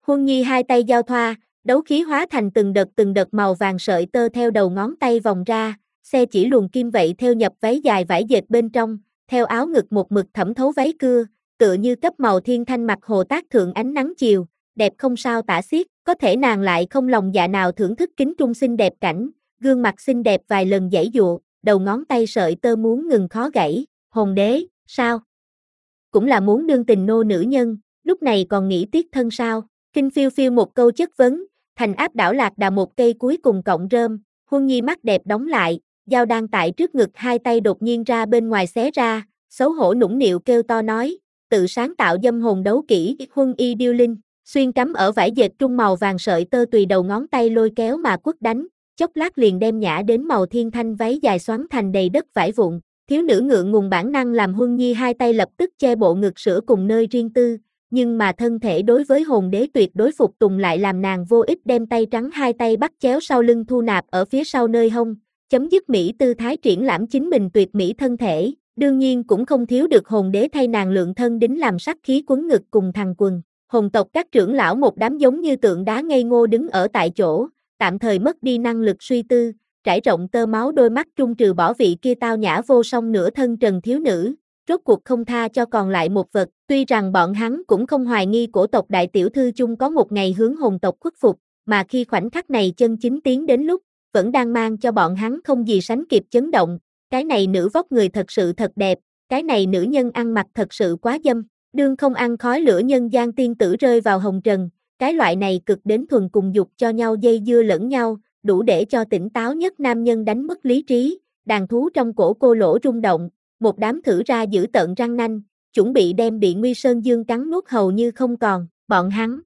Huân Nhi hai tay giao thoa, đấu khí hóa thành từng đợt từng đợt màu vàng sợi tơ theo đầu ngón tay vòng ra, xe chỉ luồn kim vậy theo nhập váy dài vải dệt bên trong, theo áo ngực một mực thẩm thấu váy cưa, tựa như cấp màu thiên thanh mặt hồ tác thượng ánh nắng chiều, đẹp không sao tả xiết, có thể nàng lại không lòng dạ nào thưởng thức kính trung xinh đẹp cảnh, gương mặt xinh đẹp vài lần giãy dụa, đầu ngón tay sợi tơ muốn ngừng khó gãy, hồn đế, sao? Cũng là muốn đương tình nô nữ nhân, lúc này còn nghĩ tiếc thân sao? Kinh phiêu phiêu một câu chất vấn, thành áp đảo lạc đà một cây cuối cùng cộng rơm, Huân Nhi mắt đẹp đóng lại, dao đang tại trước ngực hai tay đột nhiên ra bên ngoài xé ra, xấu hổ nũng nịu kêu to nói, tự sáng tạo dâm hồn đấu kỹ, Huân Y điêu linh, xuyên cắm ở vải dệt trung màu vàng sợi tơ tùy đầu ngón tay lôi kéo mà quất đánh, chốc lát liền đem nhã đến màu thiên thanh váy dài xoắn thành đầy đất vải vụn. Thiếu nữ ngượng ngùng bản năng làm Huân Nhi hai tay lập tức che bộ ngực sữa cùng nơi riêng tư, nhưng mà thân thể đối với hồn đế tuyệt đối phục tùng lại làm nàng vô ích đem tay trắng hai tay bắt chéo sau lưng thu nạp ở phía sau nơi hông, chấm dứt mỹ tư thái triển lãm chính mình tuyệt mỹ thân thể, đương nhiên cũng không thiếu được hồn đế thay nàng lượng thân đính làm sắc khí quấn ngực cùng thằng quần. Hồn tộc các trưởng lão một đám giống như tượng đá ngây ngô đứng ở tại chỗ, tạm thời mất đi năng lực suy tư, trải rộng tơ máu đôi mắt trung trừ bỏ vị kia tao nhã vô song nửa thân trần thiếu nữ, rốt cuộc không tha cho còn lại một vật, tuy rằng bọn hắn cũng không hoài nghi cổ tộc đại tiểu thư chung có một ngày hướng hồn tộc khuất phục, mà khi khoảnh khắc này chân chính tiến đến lúc, vẫn đang mang cho bọn hắn không gì sánh kịp chấn động, cái này nữ vóc người thật sự thật đẹp, cái này nữ nhân ăn mặc thật sự quá dâm, đương không ăn khói lửa nhân gian tiên tử rơi vào hồng trần, cái loại này cực đến thuần cùng dục cho nhau dây dưa lẫn nhau, đủ để cho tỉnh táo nhất nam nhân đánh mất lý trí, đàn thú trong cổ cô lỗ rung động, một đám thử ra giữ tợn răng nanh, chuẩn bị đem bị Nguy Sơn Dương cắn nuốt hầu như không còn, bọn hắn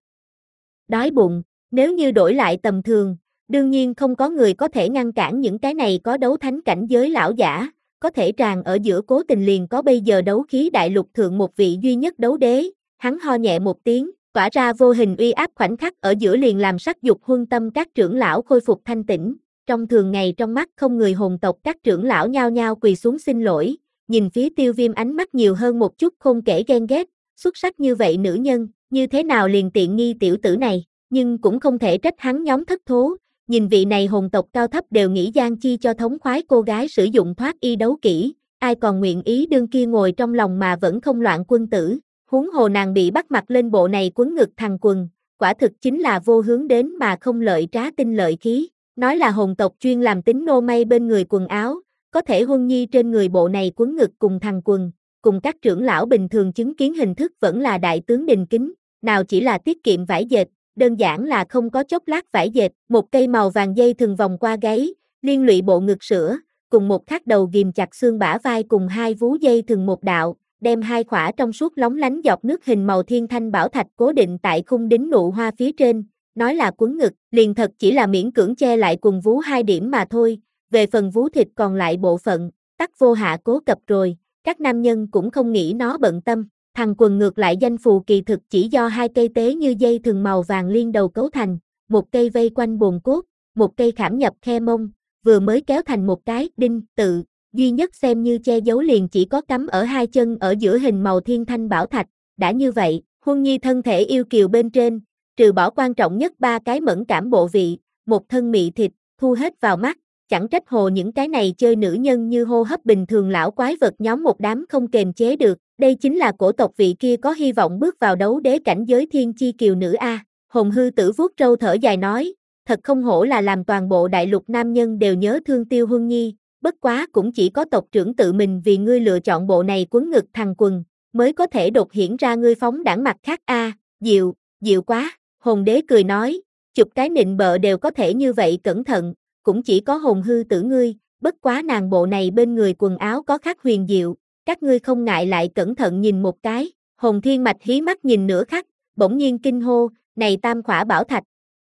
đói bụng, nếu như đổi lại tầm thường, đương nhiên không có người có thể ngăn cản những cái này có đấu thánh cảnh giới lão giả, có thể tràn ở giữa cố tình liền có bây giờ đấu khí đại lục thượng một vị duy nhất đấu đế, hắn ho nhẹ một tiếng, tỏa ra vô hình uy áp khoảnh khắc ở giữa liền làm sắc dục huân tâm các trưởng lão khôi phục thanh tĩnh, trong thường ngày trong mắt không người hồn tộc các trưởng lão nhao nhao quỳ xuống xin lỗi, nhìn phía Tiêu Viêm ánh mắt nhiều hơn một chút không kể ghen ghét, xuất sắc như vậy nữ nhân, như thế nào liền tiện nghi tiểu tử này, nhưng cũng không thể trách hắn nhóm thất thố, nhìn vị này hồn tộc cao thấp đều nghĩ Giang Chi cho thống khoái cô gái sử dụng thoát y đấu kỹ, ai còn nguyện ý đương kia ngồi trong lòng mà vẫn không loạn quân tử, huống hồ nàng bị bắt mặt lên bộ này quấn ngực thằng quần, quả thực chính là vô hướng đến mà không lợi trá tinh lợi khí, nói là hồn tộc chuyên làm tính nô may bên người quần áo, có thể Huân Nhi trên người bộ này quấn ngực cùng thằng quần, cùng các trưởng lão bình thường chứng kiến hình thức vẫn là đại tướng đình kính, nào chỉ là tiết kiệm vải dệt, đơn giản là không có chốc lát vải dệt, một cây màu vàng dây thường vòng qua gáy, liên lụy bộ ngực sữa, cùng một khắc đầu ghim chặt xương bả vai cùng hai vú dây thường một đạo, đem hai khỏa trong suốt lóng lánh giọt nước hình màu thiên thanh bảo thạch cố định tại khung đính nụ hoa phía trên, nói là quấn ngực, liền thật chỉ là miễn cưỡng che lại cùng vú hai điểm mà thôi, về phần vú thịt còn lại bộ phận, tắc vô hạ cố cập rồi, các nam nhân cũng không nghĩ nó bận tâm. Thằng quần ngược lại danh phù kỳ thực chỉ do hai cây tế như dây thừng màu vàng liên đầu cấu thành, một cây vây quanh bồn cốt, một cây khảm nhập khe mông, vừa mới kéo thành một cái đinh tự, duy nhất xem như che giấu liền chỉ có cắm ở hai chân ở giữa hình màu thiên thanh bảo thạch, đã như vậy, Huân Nhi thân thể yêu kiều bên trên, trừ bỏ quan trọng nhất ba cái mẫn cảm bộ vị, một thân mị thịt, thu hết vào mắt, chẳng trách hồ những cái này chơi nữ nhân như hô hấp bình thường lão quái vật nhóm một đám không kềm chế được. Đây chính là cổ tộc vị kia có hy vọng bước vào đấu đế cảnh giới thiên chi kiều nữ A. Hồn hư tử vuốt râu thở dài nói, thật không hổ là làm toàn bộ đại lục nam nhân đều nhớ thương Tiêu Huân Nhi, bất quá cũng chỉ có tộc trưởng tự mình vì ngươi lựa chọn bộ này quấn ngực thằng quần, mới có thể đột hiển ra ngươi phóng đảng mặt khác A, dịu, dịu quá, hồn đế cười nói, chụp cái nịnh bợ đều có thể như vậy cẩn thận, cũng chỉ có hồn hư tử ngươi, bất quá nàng bộ này bên người quần áo có khác huyền diệu. Các ngươi không ngại lại cẩn thận nhìn một cái, hồn thiên mạch hí mắt nhìn nửa khắc, bỗng nhiên kinh hô, này tam khỏa bảo thạch,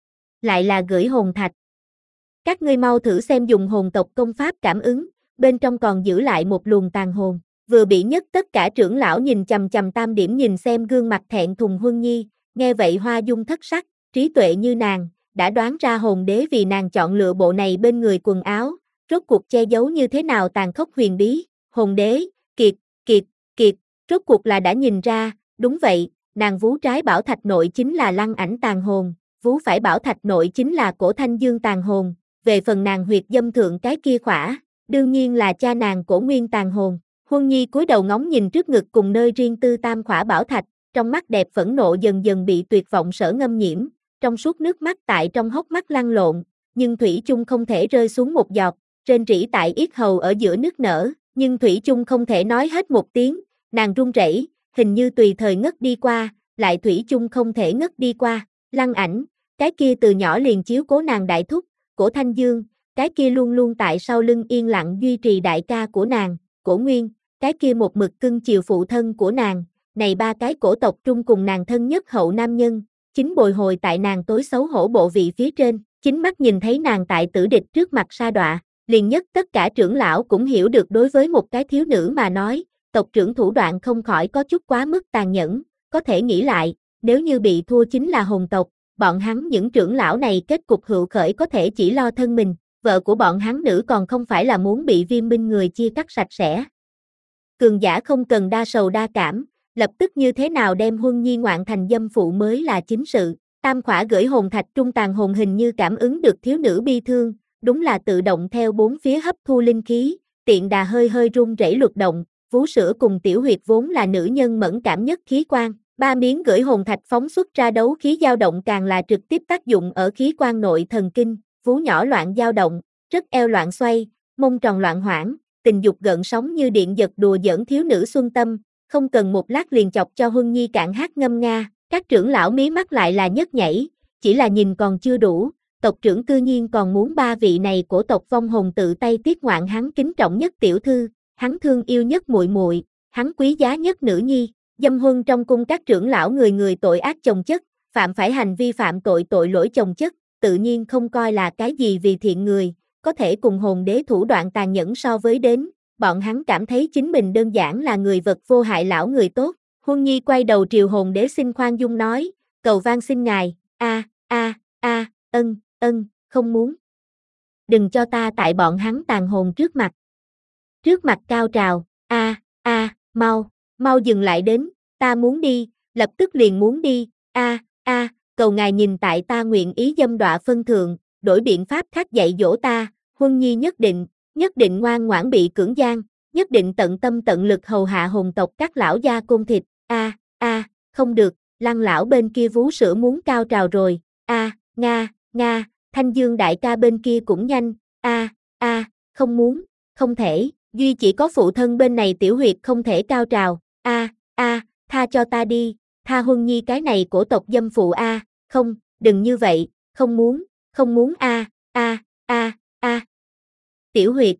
lại là gửi hồn thạch. Các ngươi mau thử xem dùng hồn tộc công pháp cảm ứng, bên trong còn giữ lại một luồng tàn hồn, vừa bị nhất tất cả trưởng lão nhìn chằm chằm tam điểm nhìn xem gương mặt thẹn thùng Huân Nhi, nghe vậy hoa dung thất sắc, trí tuệ như nàng, đã đoán ra hồn đế vì nàng chọn lựa bộ này bên người quần áo, rốt cuộc che giấu như thế nào tàn khốc huyền bí, hồn đế. Kiệt, kiệt, kiệt, rốt cuộc là đã nhìn ra, đúng vậy, nàng vú trái bảo thạch nội chính là Lăng Ảnh tàn hồn, vú phải bảo thạch nội chính là Cổ Thanh Dương tàn hồn, về phần nàng huyệt dâm thượng cái kia khỏa, đương nhiên là cha nàng Cổ Nguyên tàn hồn. Huân Nhi cúi đầu ngóng nhìn trước ngực cùng nơi riêng tư tam khỏa bảo thạch, trong mắt đẹp phẫn nộ dần dần bị tuyệt vọng sở ngâm nhiễm, trong suốt nước mắt tại trong hốc mắt lăn lộn, nhưng thủy chung không thể rơi xuống một giọt, trên rỉ tại yết hầu ở giữa nước nở, nhưng thủy chung không thể nói hết một tiếng, nàng run rẩy, hình như tùy thời ngất đi qua, lại thủy chung không thể ngất đi qua. Lăng Ảnh, cái kia từ nhỏ liền chiếu cố nàng đại thúc, Cổ Thanh Dương, cái kia luôn luôn tại sau lưng yên lặng duy trì đại ca của nàng, Cổ Nguyên, cái kia một mực cưng chiều phụ thân của nàng, này ba cái cổ tộc trung cùng nàng thân nhất hậu nam nhân, chính bồi hồi tại nàng tối xấu hổ bộ vị phía trên, chính mắt nhìn thấy nàng tại tử địch trước mặt sa đọa, liền nhất tất cả trưởng lão cũng hiểu được đối với một cái thiếu nữ mà nói, tộc trưởng thủ đoạn không khỏi có chút quá mức tàn nhẫn, có thể nghĩ lại, nếu như bị thua chính là hồn tộc, bọn hắn những trưởng lão này kết cục hữu khởi có thể chỉ lo thân mình, vợ của bọn hắn nữ còn không phải là muốn bị Viêm binh người chia cắt sạch sẽ. Cường giả không cần đa sầu đa cảm, lập tức như thế nào đem Huân Nhi ngoạn thành dâm phụ mới là chính sự. Tam khỏa gửi hồn thạch trung tàn hồn hình như cảm ứng được thiếu nữ bi thương, đúng là tự động theo bốn phía hấp thu linh khí, tiện đà hơi hơi run rẩy luật động, vú sữa cùng tiểu huyệt vốn là nữ nhân mẫn cảm nhất khí quan, ba miếng gửi hồn thạch phóng xuất ra đấu khí dao động càng là trực tiếp tác dụng ở khí quan nội thần kinh, vú nhỏ loạn dao động, rất eo loạn xoay, mông tròn loạn hoảng, tình dục gợn sóng như điện giật đùa giỡn thiếu nữ xuân tâm, không cần một lát liền chọc cho Huân Nhi cạn hát ngâm nga, các trưởng lão mí mắt lại là nhấc nhảy, chỉ là nhìn còn chưa đủ, tộc trưởng cư nhiên còn muốn ba vị này của tộc vong hồn tự tay tiết ngoạn hắn kính trọng nhất tiểu thư, hắn thương yêu nhất muội muội, hắn quý giá nhất nữ nhi, dâm huân trong cung các trưởng lão người người tội ác chồng chất, phạm phải hành vi phạm tội tội lỗi chồng chất, tự nhiên không coi là cái gì vì thiện người, có thể cùng hồn đế thủ đoạn tàn nhẫn so với đến, bọn hắn cảm thấy chính mình đơn giản là người vật vô hại lão người tốt. Huân Nhi quay đầu triều hồn đế xin khoan dung nói, cầu van xin ngài, a a a, ân, ân, không muốn. Đừng cho ta tại bọn hắn tàn hồn trước mặt. Trước mặt cao trào, a a, mau, mau dừng lại đến, ta muốn đi, lập tức liền muốn đi, a a, cầu ngài nhìn tại ta nguyện ý dâm đọa phân thượng, đổi biện pháp khác dạy dỗ ta, Huân Nhi nhất định, nhất định ngoan ngoãn bị cưỡng gian, nhất định tận tâm tận lực hầu hạ hồn tộc các lão gia côn thịt, a a, không được, Lăng lão bên kia vú sữa muốn cao trào rồi, a, nga, nga, Thanh Dương đại ca bên kia cũng nhanh, a a, không muốn, không thể, duy chỉ có phụ thân bên này tiểu huyệt không thể cao trào, a a, tha cho ta đi, tha Huân Nhi cái này cổ tộc dâm phụ a, không, đừng như vậy, không muốn, không muốn a a a a. Tiểu huyệt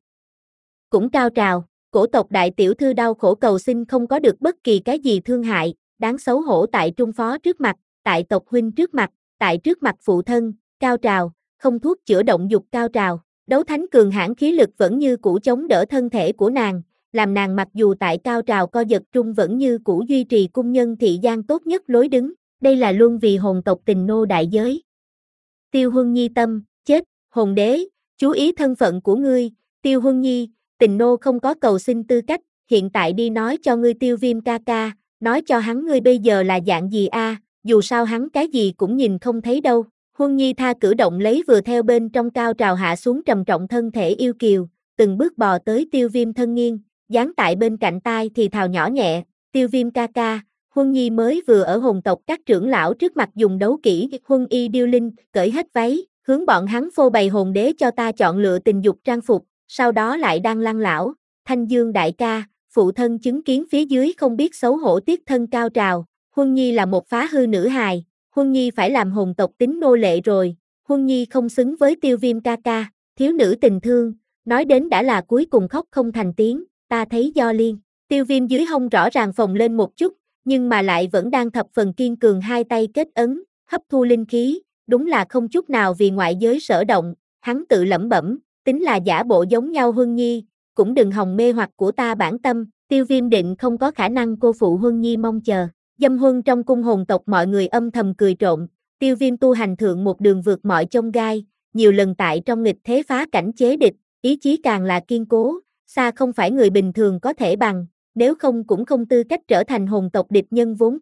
cũng cao trào, cổ tộc đại tiểu thư đau khổ cầu xin không có được bất kỳ cái gì thương hại, đáng xấu hổ tại trung phó trước mặt, tại tộc huynh trước mặt, tại trước mặt phụ thân, cao trào, không thuốc chữa động dục cao trào, đấu thánh cường hãn khí lực vẫn như cũ chống đỡ thân thể của nàng, làm nàng mặc dù tại cao trào co giật trung vẫn như cũ duy trì cung nhân thị gian tốt nhất lối đứng, đây là luôn vì hồn tộc tình nô đại giới. Tiêu Huân Nhi tâm, chết, hồn đế, chú ý thân phận của ngươi, Tiêu Huân Nhi, tình nô không có cầu xin tư cách, hiện tại đi nói cho ngươi Tiêu Viêm ca ca, nói cho hắn ngươi bây giờ là dạng gì a, dù sao hắn cái gì cũng nhìn không thấy đâu. Huân Nhi tha cử động lấy vừa theo bên trong cao trào hạ xuống trầm trọng thân thể yêu kiều, từng bước bò tới Tiêu Viêm thân nghiêng, dán tại bên cạnh tai thì thào nhỏ nhẹ, Tiêu Viêm ca ca, Huân Nhi mới vừa ở hồn tộc các trưởng lão trước mặt dùng đấu kỹ Huân Y điêu linh, cởi hết váy, hướng bọn hắn phô bày hồn đế cho ta chọn lựa tình dục trang phục, sau đó lại đang Lăng lão, Thanh Dương đại ca, phụ thân chứng kiến phía dưới không biết xấu hổ tiết thân cao trào, Huân Nhi là một phá hư nữ hài, Huân Nhi phải làm hồn tộc tính nô lệ rồi, Huân Nhi không xứng với Tiêu Viêm ca ca, thiếu nữ tình thương, nói đến đã là cuối cùng khóc không thành tiếng, ta thấy do liên, Tiêu Viêm dưới hông rõ ràng phồng lên một chút, nhưng mà lại vẫn đang thập phần kiên cường hai tay kết ấn, hấp thu linh khí, đúng là không chút nào vì ngoại giới sở động, hắn tự lẩm bẩm, tính là giả bộ giống nhau Huân Nhi, cũng đừng hòng mê hoặc của ta bản tâm, Tiêu Viêm định không có khả năng cô phụ Huân Nhi mong chờ. Dâm huân trong cung hồn tộc mọi người âm thầm cười trộn, Tiêu Viêm tu hành thượng một đường vượt mọi chông gai, nhiều lần tại trong nghịch thế phá cảnh chế địch, ý chí càng là kiên cố, xa không phải người bình thường có thể bằng, nếu không cũng không tư cách trở thành hồn tộc địch nhân vốn có.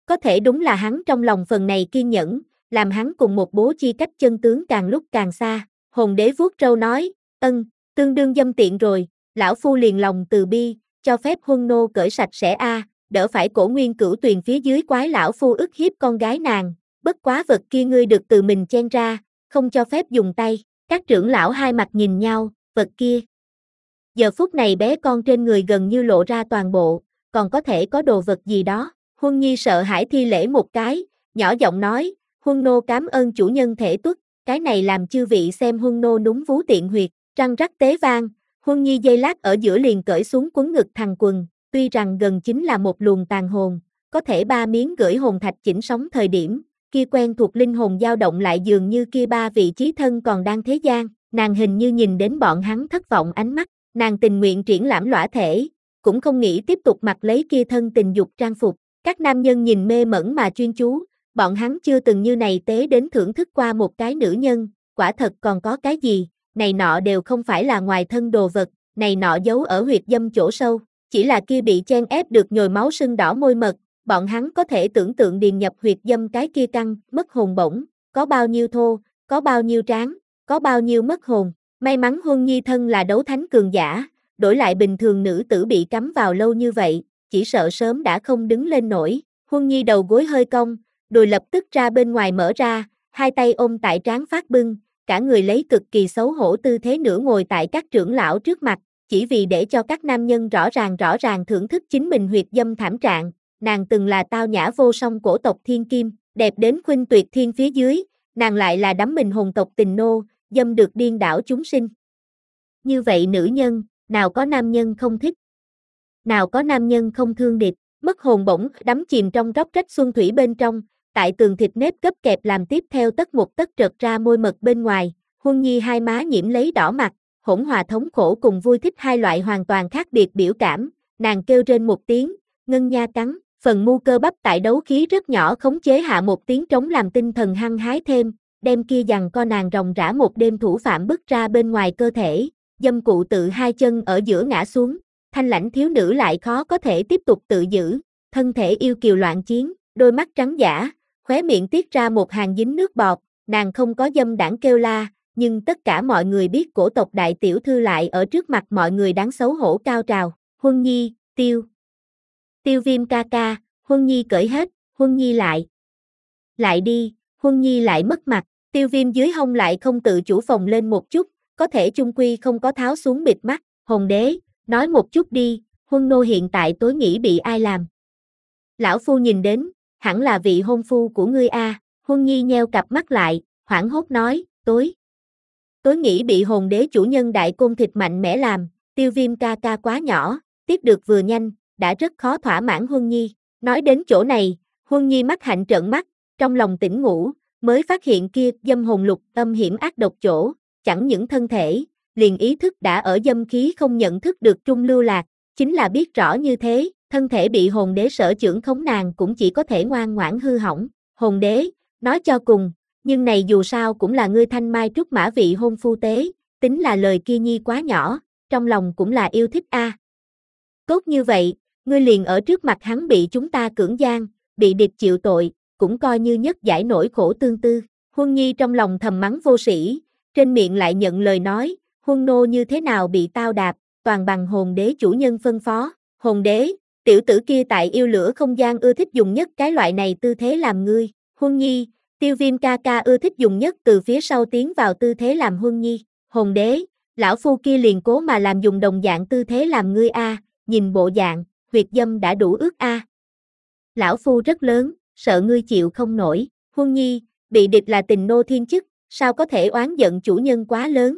Có thể đúng là hắn trong lòng phần này kiên nhẫn, làm hắn cùng một bố chi cách chân tướng càng lúc càng xa. Hồn đế vuốt râu nói, ân, tương đương dâm tiện rồi, lão phu liền lòng từ bi, cho phép huân nô cởi sạch sẽ a, đỡ phải cổ nguyên cửu tuyền phía dưới quái lão phu ức hiếp con gái nàng, bất quá vật kia ngươi được từ mình chen ra, không cho phép dùng tay. Các trưởng lão hai mặt nhìn nhau, vật kia. Giờ phút này bé con trên người gần như lộ ra toàn bộ, còn có thể có đồ vật gì đó. Huân Nhi sợ hãi thi lễ một cái, nhỏ giọng nói, huân nô cảm ơn chủ nhân thể tuất, cái này làm chư vị xem huân nô núng vú tiện huyệt, răng rắc tế vang. Huân Nhi giây lát ở giữa liền cởi xuống quấn ngực thằng quần, tuy rằng gần chính là một luồng tàn hồn, có thể ba miếng gửi hồn thạch chỉnh sóng thời điểm, kia quen thuộc linh hồn dao động lại dường như kia ba vị chí thân còn đang thế gian, nàng hình như nhìn đến bọn hắn thất vọng ánh mắt, nàng tình nguyện triển lãm lõa thể, cũng không nghĩ tiếp tục mặc lấy kia thân tình dục trang phục. Các nam nhân nhìn mê mẩn mà chuyên chú, bọn hắn chưa từng như này tế đến thưởng thức qua một cái nữ nhân, quả thật còn có cái gì, này nọ đều không phải là ngoài thân đồ vật, này nọ giấu ở huyệt dâm chỗ sâu, chỉ là kia bị chen ép được nhồi máu sưng đỏ môi mật, bọn hắn có thể tưởng tượng điền nhập huyệt dâm cái kia căng, mất hồn bổng, có bao nhiêu thô, có bao nhiêu tráng, có bao nhiêu mất hồn. May mắn Huân Nhi thân là đấu thánh cường giả, đổi lại bình thường nữ tử bị cắm vào lâu như vậy, chỉ sợ sớm đã không đứng lên nổi. Huân Nhi đầu gối hơi cong, đùi lập tức ra bên ngoài mở ra, hai tay ôm tại trán phát bưng, cả người lấy cực kỳ xấu hổ tư thế nửa ngồi tại các trưởng lão trước mặt, chỉ vì để cho các nam nhân rõ ràng rõ ràng thưởng thức chính mình huyệt dâm thảm trạng. Nàng từng là tao nhã vô song cổ tộc thiên kim, đẹp đến khuynh tuyệt thiên phía dưới, nàng lại là đắm mình hồn tộc tình nô, dâm được điên đảo chúng sinh. Như vậy nữ nhân, nào có nam nhân không thích? Nào có nam nhân không thương địch? Mất hồn bổng đắm chìm trong róc rách xuân thủy bên trong, tại tường thịt nếp gấp kẹp làm tiếp theo tất một tất trật ra môi mật bên ngoài, Huân Nhi hai má nhiễm lấy đỏ mặt, hỗn hòa thống khổ cùng vui thích hai loại hoàn toàn khác biệt biểu cảm, nàng kêu trên một tiếng, ngân nha cắn, phần mu cơ bắp tại đấu khí rất nhỏ khống chế hạ một tiếng trống làm tinh thần hăng hái thêm, đem kia dằn co nàng ròng rã một đêm thủ phạm bứt ra bên ngoài cơ thể, dâm cụ tự hai chân ở giữa ngã xuống, thanh lãnh thiếu nữ lại khó có thể tiếp tục tự giữ, thân thể yêu kiều loạn chiến, đôi mắt trắng dã, khóe miệng tiết ra một hàng dính nước bọt, nàng không có dâm đãng kêu la, nhưng tất cả mọi người biết cổ tộc đại tiểu thư lại ở trước mặt mọi người đáng xấu hổ cao trào. Huân Nhi, tiêu. Tiêu Viêm ca ca, Huân Nhi cởi hết, Huân Nhi lại. Lại đi, Huân Nhi lại mất mặt, Tiêu Viêm dưới hông lại không tự chủ phồng lên một chút, có thể chung quy không có tháo xuống bịt mắt, Hồn đế, nói một chút đi, Huân nô hiện tại tối nghĩ bị ai làm? Lão phu nhìn đến, hẳn là vị hôn phu của ngươi a. Huân Nhi nheo cặp mắt lại, hoảng hốt nói, tối. Tối nghĩ bị hồn đế chủ nhân đại côn thịt mạnh mẽ làm, Tiêu Viêm ca ca quá nhỏ, tiếp được vừa nhanh, đã rất khó thỏa mãn Huân Nhi. Nói đến chỗ này, Huân Nhi mắt hạnh trợn mắt, trong lòng tỉnh ngủ, mới phát hiện kia dâm hồn lục âm hiểm ác độc chỗ, chẳng những thân thể, liền ý thức đã ở dâm khí không nhận thức được trung lưu lạc, chính là biết rõ như thế, thân thể bị hồn đế sở trưởng khống nàng cũng chỉ có thể ngoan ngoãn hư hỏng. Hồn đế, nói cho cùng, nhưng này dù sao cũng là ngươi thanh mai trúc mã vị hôn phu tế, tính là lời kia Nhi quá nhỏ, trong lòng cũng là yêu thích a. À. Tốt như vậy, ngươi liền ở trước mặt hắn bị chúng ta cưỡng gian, bị địch chịu tội, cũng coi như nhất giải nỗi khổ tương tư. Huân Nhi trong lòng thầm mắng vô sĩ, trên miệng lại nhận lời nói, Huân nô như thế nào bị tao đạp, toàn bằng hồn đế chủ nhân phân phó. Hồn đế, tiểu tử kia tại yêu lửa không gian ưa thích dùng nhất cái loại này tư thế làm ngươi. Huân Nhi, Tiêu Viêm ca ca ưa thích dùng nhất từ phía sau tiến vào tư thế làm Huân Nhi. Hồn đế, lão phu kia liền cố mà làm dùng đồng dạng tư thế làm ngươi a, nhìn bộ dạng, huyệt dâm đã đủ ướt a. À. Lão phu rất lớn, sợ ngươi chịu không nổi. Huân Nhi, bị địch là tình nô thiên chức, sao có thể oán giận chủ nhân quá lớn.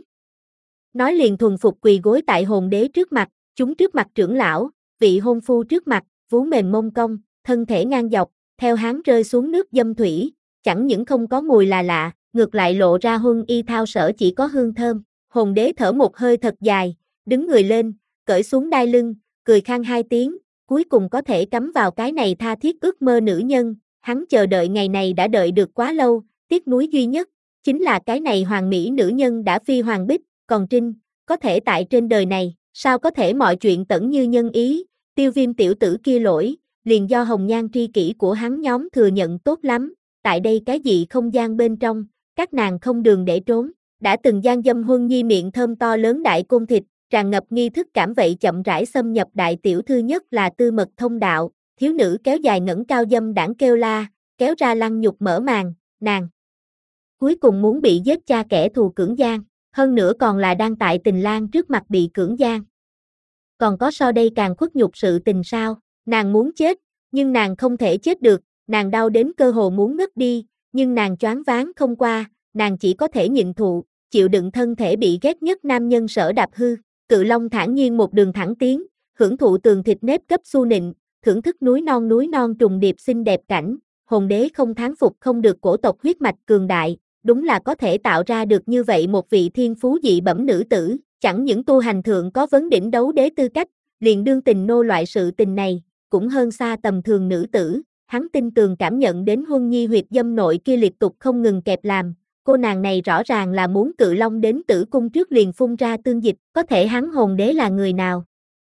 Nói liền thuần phục quỳ gối tại hồn đế trước mặt, chúng trước mặt trưởng lão, vị hôn phu trước mặt, vú mềm mông cong, thân thể ngang dọc, theo háng rơi xuống nước dâm thủy, chẳng những không có mùi là lạ, ngược lại lộ ra Huân y thao sở chỉ có hương thơm. Hồn đế thở một hơi thật dài, đứng người lên, cởi xuống đai lưng, cười khang hai tiếng, cuối cùng có thể cắm vào cái này tha thiết ước mơ nữ nhân, hắn chờ đợi ngày này đã đợi được quá lâu, tiếc nuối duy nhất, chính là cái này hoàng mỹ nữ nhân đã phi hoàng bích, còn Trinh, có thể tại trên đời này, sao có thể mọi chuyện tẩn như nhân ý, Tiêu Viêm tiểu tử kia lỗi, liền do hồng nhan tri kỷ của hắn nhóm thừa nhận tốt lắm, tại đây cái gì không gian bên trong, các nàng không đường để trốn, đã từng gian dâm Huân Nhi miệng thơm to lớn đại côn thịt, tràn ngập nghi thức cảm vậy chậm rãi xâm nhập đại tiểu thư nhất là tư mật thông đạo, thiếu nữ kéo dài ngẩng cao dâm đảng kêu la, kéo ra lăng nhục mở màn, nàng cuối cùng muốn bị giết cha kẻ thù cưỡng gian, hơn nữa còn là đang tại tình lang trước mặt bị cưỡng gian. Còn có so đây càng khuất nhục sự tình sao, nàng muốn chết, nhưng nàng không thể chết được, nàng đau đến cơ hồ muốn ngất đi, nhưng nàng choáng váng không qua, nàng chỉ có thể nhịn thụ, chịu đựng thân thể bị ghét nhất nam nhân sở đạp hư, Cự Long thản nhiên một đường thẳng tiến, hưởng thụ tường thịt nếp cấp su nịnh, thưởng thức núi non núi non trùng điệp xinh đẹp cảnh, hồn đế không thán phục không được cổ tộc huyết mạch cường đại, đúng là có thể tạo ra được như vậy một vị thiên phú dị bẩm nữ tử, chẳng những tu hành thượng có vấn đỉnh đấu đế tư cách, liền đương tình nô loại sự tình này, cũng hơn xa tầm thường nữ tử, hắn tin tường cảm nhận đến Huân Nhi huyệt dâm nội kia liệt tục không ngừng kẹp làm, cô nàng này rõ ràng là muốn Cự Long đến tử cung trước liền phun ra tương dịch, có thể hắn hồn đế là người nào?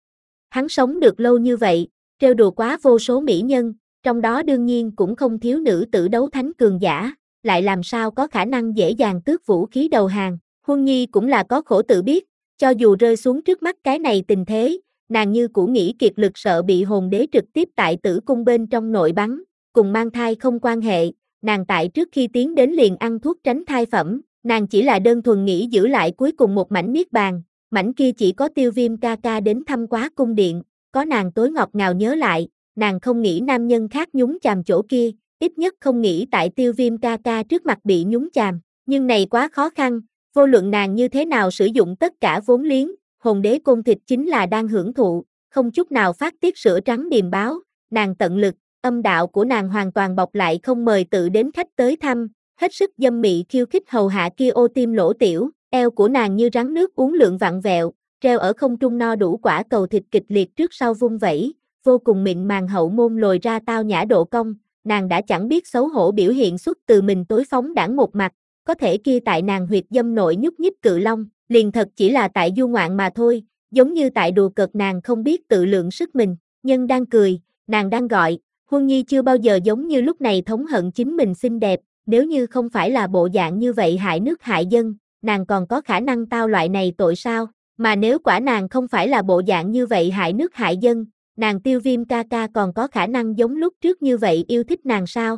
Hắn sống được lâu như vậy, trêu đùa quá vô số mỹ nhân, trong đó đương nhiên cũng không thiếu nữ tử đấu thánh cường giả, lại làm sao có khả năng dễ dàng tước vũ khí đầu hàng, Huân Nhi cũng là có khổ tự biết, cho dù rơi xuống trước mắt cái này tình thế, nàng như cũ nghĩ kiệt lực sợ bị hồn đế trực tiếp tại tử cung bên trong nội bắn, cùng mang thai không quan hệ, nàng tại trước khi tiến đến liền ăn thuốc tránh thai phẩm, nàng chỉ là đơn thuần nghĩ giữ lại cuối cùng một mảnh niết bàn, mảnh kia chỉ có Tiêu Viêm ca ca đến thăm quá cung điện, có nàng tối ngọt ngào nhớ lại, nàng không nghĩ nam nhân khác nhúng chàm chỗ kia, ít nhất không nghĩ tại Tiêu Viêm ca ca trước mặt bị nhúng chàm, nhưng này quá khó khăn, vô luận nàng như thế nào sử dụng tất cả vốn liếng, hồn đế côn thịt chính là đang hưởng thụ, không chút nào phát tiết sữa trắng điềm báo, nàng tận lực, âm đạo của nàng hoàn toàn bọc lại không mời tự đến khách tới thăm, hết sức dâm mị khiêu khích hầu hạ kia ô tim lỗ tiểu, eo của nàng như rắn nước uốn lượn vặn vẹo, treo ở không trung no đủ quả cầu thịt kịch liệt trước sau vung vẩy, vô cùng mịn màng hậu môn lồi ra tao nhã độ cong, nàng đã chẳng biết xấu hổ biểu hiện xuất từ mình tối phóng đãng một mặt, có thể kia tại nàng huyệt dâm nội nhúc nhích Cự Long, liền thật chỉ là tại du ngoạn mà thôi, giống như tại đùa cợt nàng không biết tự lượng sức mình, nhân đang cười, nàng đang gọi, Huân Nhi chưa bao giờ giống như lúc này thống hận chính mình xinh đẹp, nếu như không phải là bộ dạng như vậy hại nước hại dân, nàng còn có khả năng tao loại này tội sao, mà nếu quả nàng không phải là bộ dạng như vậy hại nước hại dân, nàng Tiêu Viêm ca ca còn có khả năng giống lúc trước như vậy yêu thích nàng sao?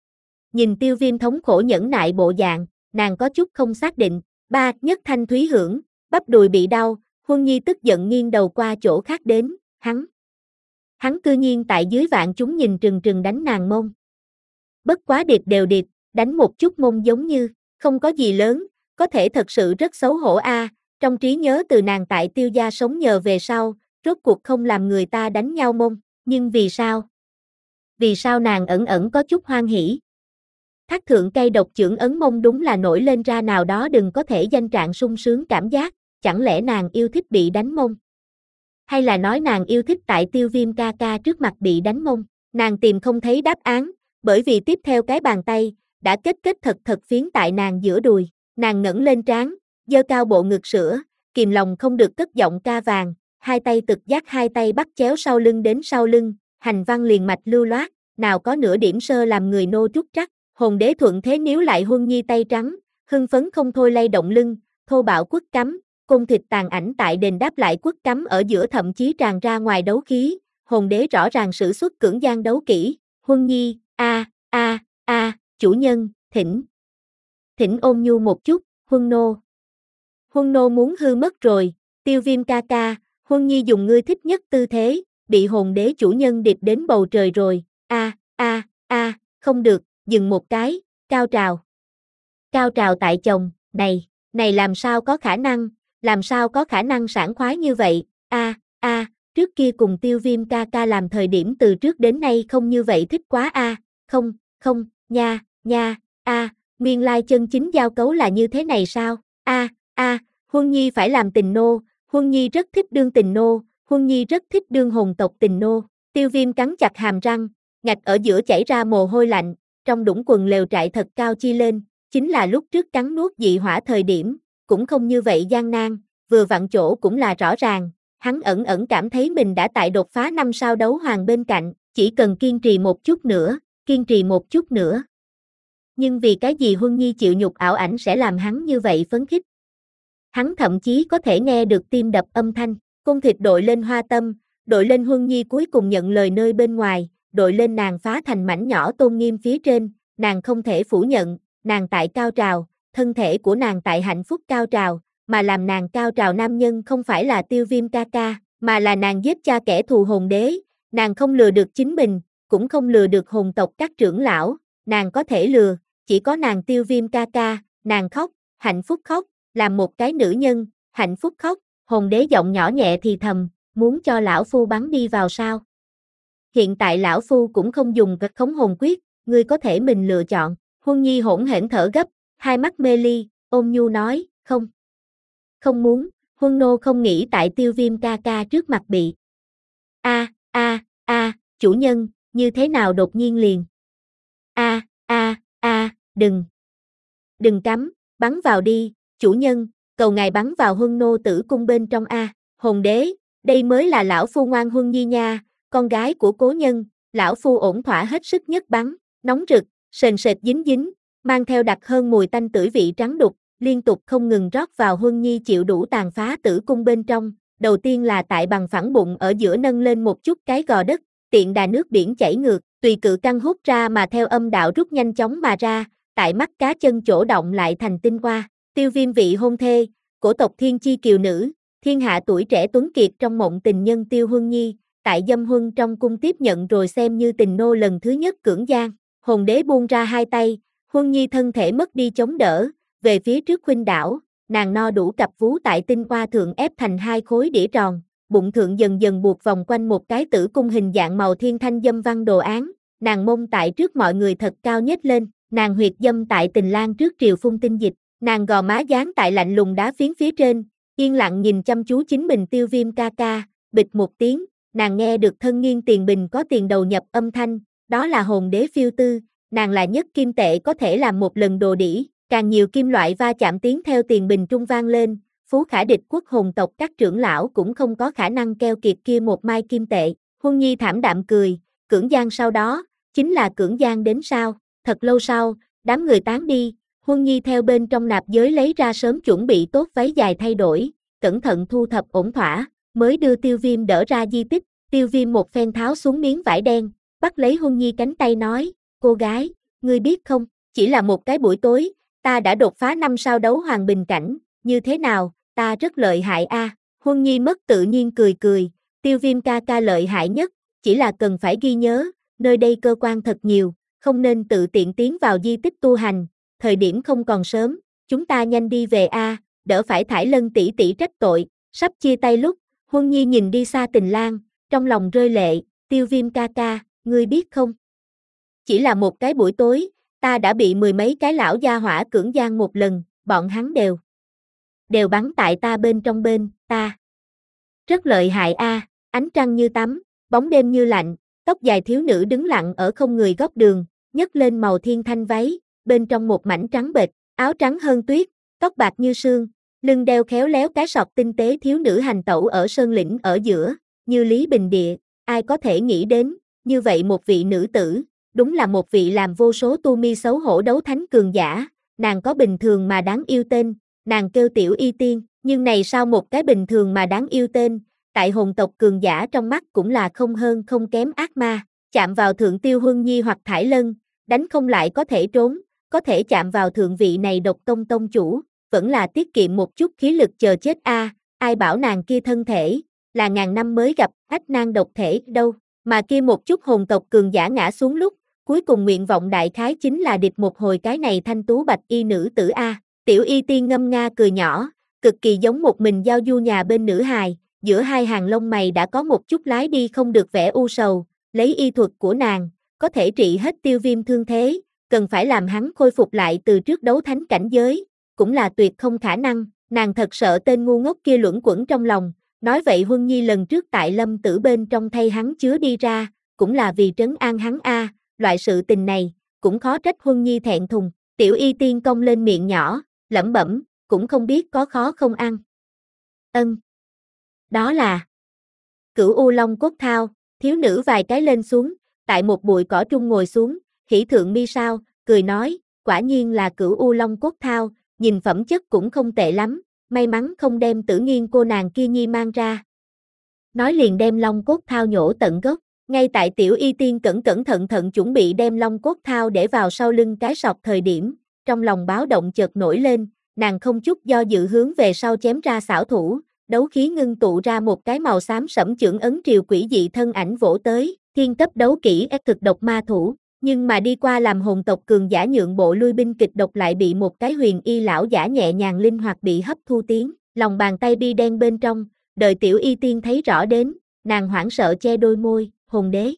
Nhìn Tiêu Viêm thống khổ nhẫn nại bộ dạng, nàng có chút không xác định, ba, nhất thanh thúy hưởng, bắp đùi bị đau, Huân Nhi tức giận nghiêng đầu qua chỗ khác đến, hắn. Hắn cư nhiên tại dưới vạn chúng nhìn trừng trừng đánh nàng mông. Bất quá điệp đều điệp, đánh một chút mông giống như, không có gì lớn, có thể thật sự rất xấu hổ a. À, trong trí nhớ từ nàng tại Tiêu gia sống nhờ về sau, rốt cuộc không làm người ta đánh nhau mông, nhưng vì sao? Vì sao nàng ẩn ẩn có chút hoan hỉ? Thác thượng cây độc chưởng ấn mông đúng là nổi lên ra nào đó đừng có thể danh trạng sung sướng cảm giác, chẳng lẽ nàng yêu thích bị đánh mông? Hay là nói nàng yêu thích tại Tiêu Viêm ca ca trước mặt bị đánh mông? Nàng tìm không thấy đáp án, bởi vì tiếp theo cái bàn tay, đã kết kết thật thật phiến tại nàng giữa đùi, nàng ngẩng lên trán, giơ cao bộ ngực sữa, kìm lòng không được cất giọng ca vàng, hai tay tự giác hai tay bắt chéo sau lưng đến sau lưng, hành văn liền mạch lưu loát, nào có nửa điểm sơ làm người nô trúc trắc, hồn đế thuận thế níu lại Huân Nhi tay trắng, hưng phấn không thôi lay động lưng, thô bạo quất cắm, côn thịt tàn ảnh tại đền đáp lại quất cắm ở giữa thậm chí tràn ra ngoài đấu khí, hồn đế rõ ràng sử xuất cưỡng gian đấu kỹ, Huân Nhi, a a a, chủ nhân, thỉnh. Thỉnh ôm nhu một chút, Huân nô. Huân nô muốn hư mất rồi, Tiêu Viêm ca ca, Huân Nhi dùng ngươi thích nhất tư thế, bị hồn đế chủ nhân điệp đến bầu trời rồi, a a a, không được, dừng một cái, cao trào. Cao trào tại chồng, này, này làm sao có khả năng, làm sao có khả năng sảng khoái như vậy, a a, trước kia cùng Tiêu Viêm ca ca làm thời điểm từ trước đến nay không như vậy thích quá a, không, không, nha, nha, a, nguyên lai chân chính giao cấu là như thế này sao, a a, Huân Nhi phải làm tình nô, Huân Nhi rất thích đương tình nô, Huân Nhi rất thích đương hồn tộc tình nô, Tiêu Viêm cắn chặt hàm răng, ngạch ở giữa chảy ra mồ hôi lạnh, trong đũng quần lều trại thật cao chi lên, chính là lúc trước cắn nuốt dị hỏa thời điểm, cũng không như vậy gian nan, vừa vặn chỗ cũng là rõ ràng, hắn ẩn ẩn cảm thấy mình đã tại đột phá năm sao đấu hoàng bên cạnh, chỉ cần kiên trì một chút nữa, kiên trì một chút nữa. Nhưng vì cái gì Huân Nhi chịu nhục ảo ảnh sẽ làm hắn như vậy phấn khích? Hắn thậm chí có thể nghe được tim đập âm thanh, cung thịt đội lên hoa tâm, đội lên Huân Nhi cuối cùng nhận lời nơi bên ngoài, đội lên nàng phá thành mảnh nhỏ tôn nghiêm phía trên, nàng không thể phủ nhận, nàng tại cao trào, thân thể của nàng tại hạnh phúc cao trào, mà làm nàng cao trào nam nhân không phải là Tiêu Viêm ca ca, mà là nàng giết cha kẻ thù hồn đế, nàng không lừa được chính mình, cũng không lừa được hồn tộc các trưởng lão, nàng có thể lừa, chỉ có nàng Tiêu Viêm ca ca, nàng khóc, hạnh phúc khóc, làm một cái nữ nhân, hạnh phúc khóc, hồn đế giọng nhỏ nhẹ thì thầm, muốn cho lão phu bắn đi vào sao? Hiện tại lão phu cũng không dùng vật khống hồn quyết, ngươi có thể mình lựa chọn. Huân Nhi hỗn hển thở gấp, hai mắt mê ly, ôm nhu nói, không. Không muốn, Huân nô không nghĩ tại Tiêu Viêm ca ca trước mặt bị. A, a, a, chủ nhân, như thế nào đột nhiên liền? A, a, a, đừng. Đừng cắm, bắn vào đi, chủ nhân, cầu ngài bắn vào Huân nô tử cung bên trong a. Hồn đế, đây mới là lão phu ngoan Huân Nhi nha, con gái của cố nhân, lão phu ổn thỏa hết sức nhất bắn, nóng rực, sền sệt dính dính, mang theo đặc hơn mùi tanh tưởi vị trắng đục, liên tục không ngừng rót vào Huân Nhi chịu đủ tàn phá tử cung bên trong, đầu tiên là tại bằng phẳng bụng ở giữa nâng lên một chút cái gò đất, tiện đà nước biển chảy ngược, tùy cự căng hút ra mà theo âm đạo rút nhanh chóng mà ra, tại mắt cá chân chỗ động lại thành tinh hoa, Tiêu Viêm vị hôn thê, cổ tộc thiên chi kiều nữ, thiên hạ tuổi trẻ tuấn kiệt trong mộng tình nhân Tiêu Huân Nhi, tại dâm huân trong cung tiếp nhận rồi xem như tình nô lần thứ nhất cưỡng gian, hồn đế buông ra hai tay, Huân Nhi thân thể mất đi chống đỡ, về phía trước khuynh đảo, nàng no đủ cặp vú tại tinh hoa thượng ép thành hai khối đĩa tròn, bụng thượng dần dần buộc vòng quanh một cái tử cung hình dạng màu thiên thanh dâm văn đồ án, nàng mông tại trước mọi người thật cao nhếch lên, nàng huyệt dâm tại tình lang trước triều phun tinh dịch, nàng gò má dán tại lạnh lùng đá phiến phía trên, yên lặng nhìn chăm chú chính mình Tiêu Viêm ca ca, bịch một tiếng, nàng nghe được thân nghiêng tiền bình có tiền đầu nhập âm thanh, đó là hồn đế phiêu tư, nàng là nhất kim tệ có thể làm một lần đồ đỉ, càng nhiều kim loại va chạm tiếng theo tiền bình trung vang lên, phú khả địch quốc hồn tộc các trưởng lão cũng không có khả năng keo kiệt kia một mai kim tệ, Huân Nhi thảm đạm cười, cưỡng gian sau đó, chính là cưỡng gian đến sau, thật lâu sau, đám người tán đi, Huân Nhi theo bên trong nạp giới lấy ra sớm chuẩn bị tốt váy dài thay đổi, cẩn thận thu thập ổn thỏa, mới đưa Tiêu Viêm đỡ ra di tích, Tiêu Viêm một phen tháo xuống miếng vải đen, bắt lấy Huân Nhi cánh tay nói, cô gái, ngươi biết không, chỉ là một cái buổi tối, ta đã đột phá năm sao đấu hoàng bình cảnh, như thế nào, ta rất lợi hại a. À. Huân Nhi mất tự nhiên cười cười, Tiêu Viêm ca ca lợi hại nhất, chỉ là cần phải ghi nhớ, nơi đây cơ quan thật nhiều, không nên tự tiện tiến vào di tích tu hành, thời điểm không còn sớm, chúng ta nhanh đi về a, à, đỡ phải Thải Lân tỷ tỷ trách tội, sắp chia tay lúc, Huân Nhi nhìn đi xa Tình Lang, trong lòng rơi lệ, Tiêu Viêm ca ca, ngươi biết không? Chỉ là một cái buổi tối, ta đã bị mười mấy cái lão gia hỏa cưỡng gian một lần, bọn hắn đều đều bắn tại ta bên trong bên, ta rất lợi hại a. À, ánh trăng như tắm, bóng đêm như lạnh, tóc dài thiếu nữ đứng lặng ở không người góc đường, nhấc lên màu thiên thanh váy, bên trong một mảnh trắng bệch, áo trắng hơn tuyết, tóc bạc như sương, lưng đeo khéo léo cái sọt tinh tế thiếu nữ hành tẩu ở sơn lĩnh ở giữa, như Lý Bình Địa, ai có thể nghĩ đến, như vậy một vị nữ tử, đúng là một vị làm vô số tu mi xấu hổ đấu thánh cường giả, nàng có bình thường mà đáng yêu tên, nàng kêu Tiểu Y Tiên, nhưng này sao một cái bình thường mà đáng yêu tên, tại hồn tộc cường giả trong mắt cũng là không hơn không kém ác ma, chạm vào thượng Tiêu Huân Nhi hoặc Thải Lân, đánh không lại có thể trốn, có thể chạm vào thượng vị này độc tông tông chủ, vẫn là tiết kiệm một chút khí lực chờ chết a. À, ai bảo nàng kia thân thể, là ngàn năm mới gặp ách nan độc thể đâu, mà kia một chút hồn tộc cường giả ngã xuống lúc, cuối cùng nguyện vọng đại khái chính là địch một hồi cái này thanh tú bạch y nữ tử a. Tiểu Y Tiên ngâm nga cười nhỏ, cực kỳ giống một mình giao du nhà bên nữ hài, giữa hai hàng lông mày đã có một chút lái đi không được vẻ u sầu, lấy y thuật của nàng, có thể trị hết Tiêu Viêm thương thế, cần phải làm hắn khôi phục lại từ trước đấu thánh cảnh giới, cũng là tuyệt không khả năng, nàng thật sợ tên ngu ngốc kia luẩn quẩn trong lòng, nói vậy Huân Nhi lần trước tại Lâm Tử bên trong thay hắn chứa đi ra, cũng là vì trấn an hắn a, loại sự tình này, cũng khó trách Huân Nhi thẹn thùng, Tiểu Y Tiên cong lên miệng nhỏ, lẩm bẩm, cũng không biết có khó không ăn. Ân. Đó là Cửu U Long cốt thao, thiếu nữ vài cái lên xuống, tại một bụi cỏ trung ngồi xuống, hỉ thượng mi sao, cười nói, quả nhiên là cửu U Long cốt thao, nhìn phẩm chất cũng không tệ lắm, may mắn không đem Tử Nghiên cô nàng kia nhi mang ra. Nói liền đem long cốt thao nhổ tận gốc, ngay tại Tiểu Y Tiên cẩn cẩn thận thận chuẩn bị đem long cốt thao để vào sau lưng cái sọt thời điểm, trong lòng báo động chợt nổi lên, nàng không chút do dự hướng về sau chém ra xảo thủ, đấu khí ngưng tụ ra một cái màu xám sẫm chưởng ấn triều quỷ dị thân ảnh vỗ tới, thiên cấp đấu kỹ ép thực độc ma thủ, nhưng mà đi qua làm hồn tộc cường giả nhượng bộ lui binh kịch độc lại bị một cái huyền y lão giả nhẹ nhàng linh hoạt bị hấp thu tiến, lòng bàn tay bi đen bên trong, đợi Tiểu Y Tiên thấy rõ đến, nàng hoảng sợ che đôi môi, hồn đế.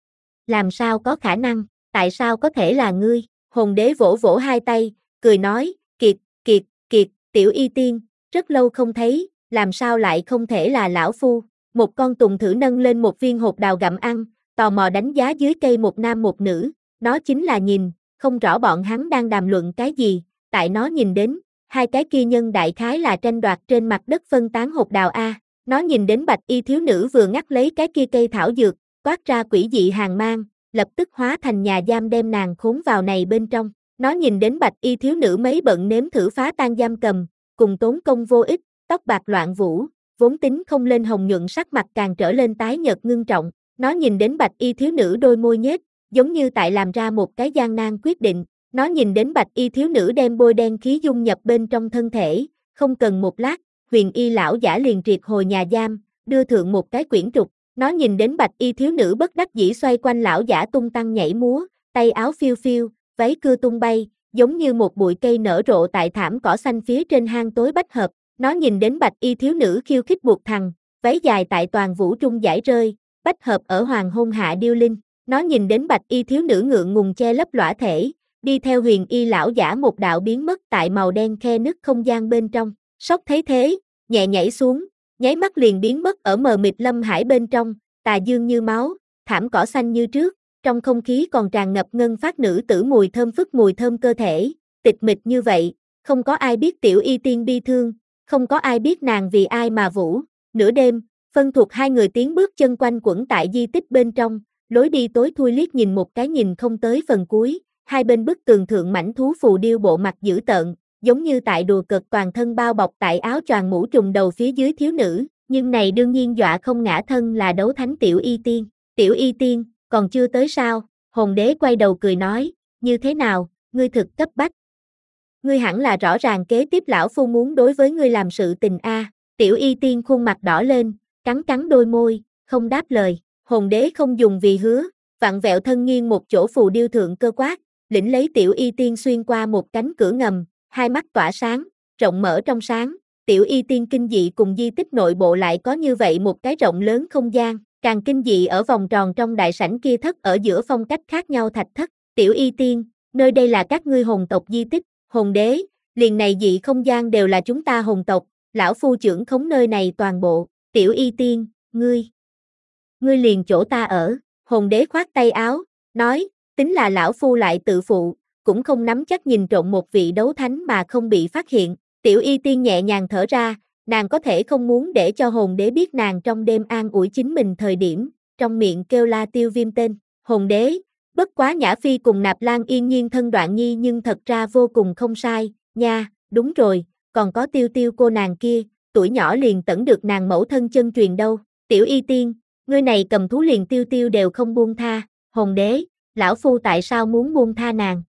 Làm sao có khả năng, tại sao có thể là ngươi, hồn đế vỗ vỗ hai tay, cười nói, kiệt, kiệt, kiệt, Tiểu Y Tiên, rất lâu không thấy, làm sao lại không thể là lão phu, một con tùng thử nâng lên một viên hột đào gặm ăn, tò mò đánh giá dưới cây một nam một nữ, nó chính là nhìn, không rõ bọn hắn đang đàm luận cái gì, tại nó nhìn đến, hai cái kia nhân đại khái là tranh đoạt trên mặt đất phân tán hột đào A, nó nhìn đến bạch y thiếu nữ vừa ngắt lấy cái kia cây thảo dược, toát ra quỷ dị hàng mang, lập tức hóa thành nhà giam đem nàng khốn vào này bên trong, nó nhìn đến bạch y thiếu nữ mấy bận nếm thử phá tan giam cầm, cùng tốn công vô ích, tóc bạc loạn vũ, vốn tính không lên hồng nhuận sắc mặt càng trở lên tái nhợt ngưng trọng, nó nhìn đến bạch y thiếu nữ đôi môi nhếch, giống như tại làm ra một cái gian nan quyết định, nó nhìn đến bạch y thiếu nữ đem bôi đen khí dung nhập bên trong thân thể, không cần một lát, huyền y lão giả liền triệt hồi nhà giam, đưa thượng một cái quyển trục, nó nhìn đến bạch y thiếu nữ bất đắc dĩ xoay quanh lão giả tung tăng nhảy múa, tay áo phiêu phiêu, váy cưa tung bay, giống như một bụi cây nở rộ tại thảm cỏ xanh phía trên hang tối bách hợp, nó nhìn đến bạch y thiếu nữ khiêu khích buộc thằng, váy dài tại toàn vũ trung giải rơi, bách hợp ở hoàng hôn hạ điêu linh, nó nhìn đến bạch y thiếu nữ ngượng ngùng che lấp lõa thể, đi theo huyền y lão giả một đạo biến mất tại màu đen khe nứt không gian bên trong, sốc thấy thế, nhẹ nhảy xuống, nháy mắt liền biến mất ở mờ mịt lâm hải bên trong, tà dương như máu, thảm cỏ xanh như trước, trong không khí còn tràn ngập ngân phát nữ tử mùi thơm phức mùi thơm cơ thể, tịch mịch như vậy, không có ai biết Tiểu Y Tiên bi thương, không có ai biết nàng vì ai mà vũ, nửa đêm, phân thuộc hai người tiến bước chân quanh quẩn tại di tích bên trong, lối đi tối thui liếc nhìn một cái nhìn không tới phần cuối, hai bên bức tường thượng mảnh thú phù điêu bộ mặt dữ tợn, giống như tại đùa cợt toàn thân bao bọc tại áo choàng mũ trùm đầu phía dưới thiếu nữ, nhưng này đương nhiên dọa không ngã thân là đấu thánh Tiểu Y Tiên. Tiểu Y Tiên, còn chưa tới sao? Hồn đế quay đầu cười nói, như thế nào, ngươi thực cấp bách. Ngươi hẳn là rõ ràng kế tiếp lão phu muốn đối với ngươi làm sự tình a. Tiểu Y Tiên khuôn mặt đỏ lên, cắn cắn đôi môi, không đáp lời. Hồn đế không dùng vì hứa, vặn vẹo thân nghiêng một chỗ phù điêu thượng cơ quát, lĩnh lấy Tiểu Y Tiên xuyên qua một cánh cửa ngầm, hai mắt tỏa sáng, rộng mở trong sáng. Tiểu Y Tiên kinh dị cùng di tích nội bộ lại có như vậy một cái rộng lớn không gian, càng kinh dị ở vòng tròn trong đại sảnh kia thất ở giữa phong cách khác nhau thạch thất. Tiểu Y Tiên, nơi đây là các ngươi hồn tộc di tích. Hồn đế, liền này dị không gian đều là chúng ta hồn tộc, lão phu trưởng khống nơi này toàn bộ. Tiểu Y Tiên, ngươi, ngươi liền chỗ ta ở. Hồn đế khoát tay áo, nói, tính là lão phu lại tự phụ, cũng không nắm chắc nhìn trộm một vị đấu thánh mà không bị phát hiện. Tiểu Y Tiên nhẹ nhàng thở ra, nàng có thể không muốn để cho hồn đế biết nàng trong đêm an ủi chính mình thời điểm, trong miệng kêu la Tiêu Viêm tên. Hồn đế, bất quá Nhã Phi cùng Nạp Lan yên nhiên thân đoạn nhi nhưng thật ra vô cùng không sai, nha, đúng rồi, còn có Tiêu Tiêu cô nàng kia, tuổi nhỏ liền tẩn được nàng mẫu thân chân truyền đâu. Tiểu Y Tiên, ngươi này cầm thú liền Tiêu Tiêu đều không buông tha. Hồn đế, lão phu tại sao muốn buông tha nàng?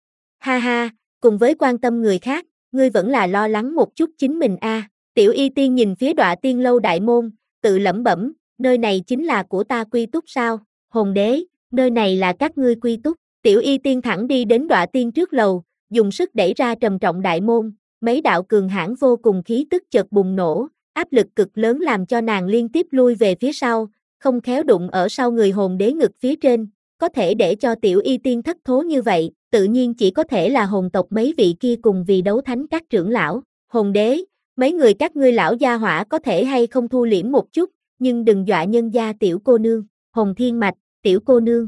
Ha ha, cùng với quan tâm người khác, ngươi vẫn là lo lắng một chút chính mình a. À. Tiểu Y Tiên nhìn phía Đọa Tiên lâu đại môn, tự lẩm bẩm, nơi này chính là của ta quy túc sao? Hồn đế, nơi này là các ngươi quy túc. Tiểu Y Tiên thẳng đi đến Đọa Tiên trước lầu, dùng sức đẩy ra trầm trọng đại môn, mấy đạo cường hãn vô cùng khí tức chợt bùng nổ, áp lực cực lớn làm cho nàng liên tiếp lui về phía sau, không khéo đụng ở sau người hồn đế ngực phía trên, có thể để cho Tiểu Y Tiên thất thố như vậy, tự nhiên chỉ có thể là hồn tộc mấy vị kia cùng vì đấu thánh các trưởng lão. Hồn đế, mấy người các ngươi lão gia hỏa có thể hay không thu liễm một chút, nhưng đừng dọa nhân gia tiểu cô nương. Hồn Thiên Mạch, tiểu cô nương.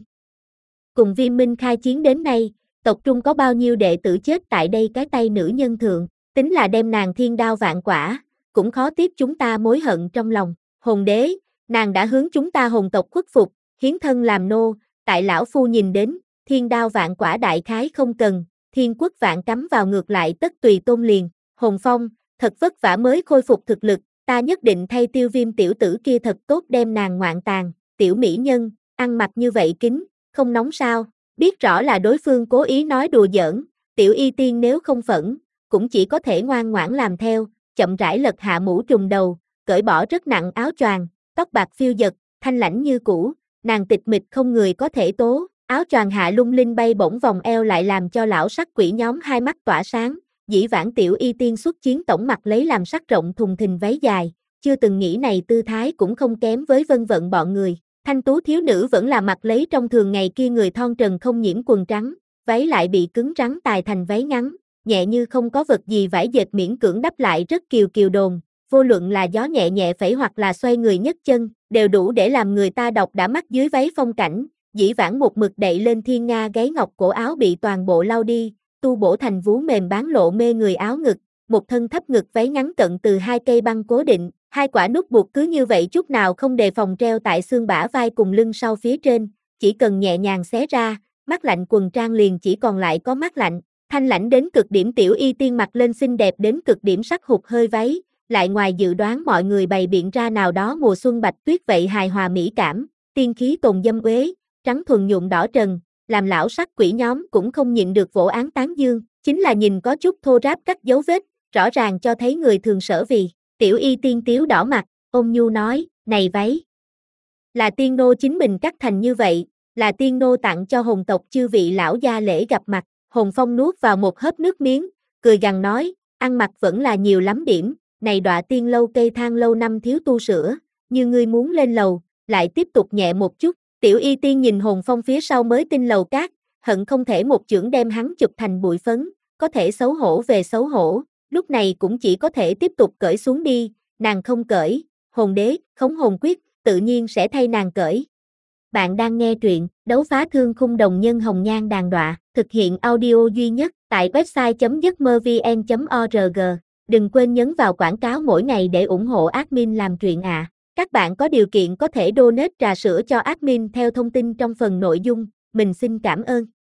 Cùng Viêm Minh khai chiến đến nay, tộc trung có bao nhiêu đệ tử chết tại đây cái tay nữ nhân thượng, tính là đem nàng thiên đao vạn quả, cũng khó tiếp chúng ta mối hận trong lòng. Hồn đế, nàng đã hướng chúng ta hồn tộc khuất phục, hiến thân làm nô, tại lão phu nhìn đến, thiên đao vạn quả đại khái không cần, thiên quốc vạn cắm vào ngược lại tất tùy tôn liền, Hồn Phong, thật vất vả mới khôi phục thực lực, ta nhất định thay Tiêu Viêm tiểu tử kia thật tốt đem nàng ngoạn tàn, tiểu mỹ nhân, ăn mặc như vậy kính, không nóng sao, biết rõ là đối phương cố ý nói đùa giỡn, tiểu y tiên nếu không phẫn, cũng chỉ có thể ngoan ngoãn làm theo, chậm rãi lật hạ mũ trùm đầu, cởi bỏ rất nặng áo choàng, tóc bạc phiêu dật, thanh lãnh như cũ, nàng tịch mịch không người có thể tố, áo choàng hạ lung linh bay bổng vòng eo lại làm cho lão sắc quỷ nhóm hai mắt tỏa sáng, dĩ vãng tiểu y tiên xuất chiến tổng mặt lấy làm sắc rộng thùng thình váy dài, chưa từng nghĩ này tư thái cũng không kém với Vân Vận bọn người, thanh tú thiếu nữ vẫn là mặc lấy trong thường ngày kia người thon trần không nhiễm quần trắng, váy lại bị cứng rắn tài thành váy ngắn, nhẹ như không có vật gì vải dệt miễn cưỡng đắp lại rất kiều kiều đồn, vô luận là gió nhẹ nhẹ phẩy hoặc là xoay người nhấc chân, đều đủ để làm người ta đọc đã mắt dưới váy phong cảnh, dĩ vãng một mực đậy lên thiên nga gáy ngọc cổ áo bị toàn bộ lau đi, tu bổ thành vú mềm bán lộ mê người áo ngực, một thân thấp ngực váy ngắn cận từ hai cây băng cố định, hai quả nút buộc cứ như vậy chút nào không đề phòng treo tại xương bả vai cùng lưng sau phía trên, chỉ cần nhẹ nhàng xé ra, mắt lạnh quần trang liền chỉ còn lại có mắt lạnh, thanh lãnh đến cực điểm tiểu y tiên mặc lên xinh đẹp đến cực điểm sắc hụt hơi váy, lại ngoài dự đoán mọi người bày biện ra nào đó mùa xuân bạch tuyết vậy hài hòa mỹ cảm, tiên khí tồn dâm uế, trắng thuần nhuộm đỏ trần, làm lão sắc quỷ nhóm cũng không nhịn được vỗ án tán dương, chính là nhìn có chút thô ráp các dấu vết, rõ ràng cho thấy người thường sở vì, tiểu y tiên tiếu đỏ mặt, ôn nhu nói, này váy, là tiên nô chính mình cắt thành như vậy, là tiên nô tặng cho hồn tộc chư vị lão gia lễ gặp mặt, Hồn Phong nuốt vào một hớp nước miếng, cười gằn nói, ăn mặc vẫn là nhiều lắm điểm, này đọa tiên lâu cây thang lâu năm thiếu tu sửa, như ngươi muốn lên lầu, lại tiếp tục nhẹ một chút, tiểu y tiên nhìn Hồn Phong phía sau mới tinh lầu cát, hận không thể một chưởng đem hắn chụp thành bụi phấn, có thể xấu hổ về xấu hổ, lúc này cũng chỉ có thể tiếp tục cởi xuống đi, nàng không cởi, hồn đế, khống hồn quyết, tự nhiên sẽ thay nàng cởi. Bạn đang nghe truyện, đấu phá thương khung đồng nhân hồng nhan đàn đọa, thực hiện audio duy nhất, tại website chấm giấc mơ vn chấm org, đừng quên nhấn vào quảng cáo mỗi ngày để ủng hộ admin làm truyện ạ. À. Các bạn có điều kiện có thể donate trà sữa cho admin theo thông tin trong phần nội dung, mình xin cảm ơn.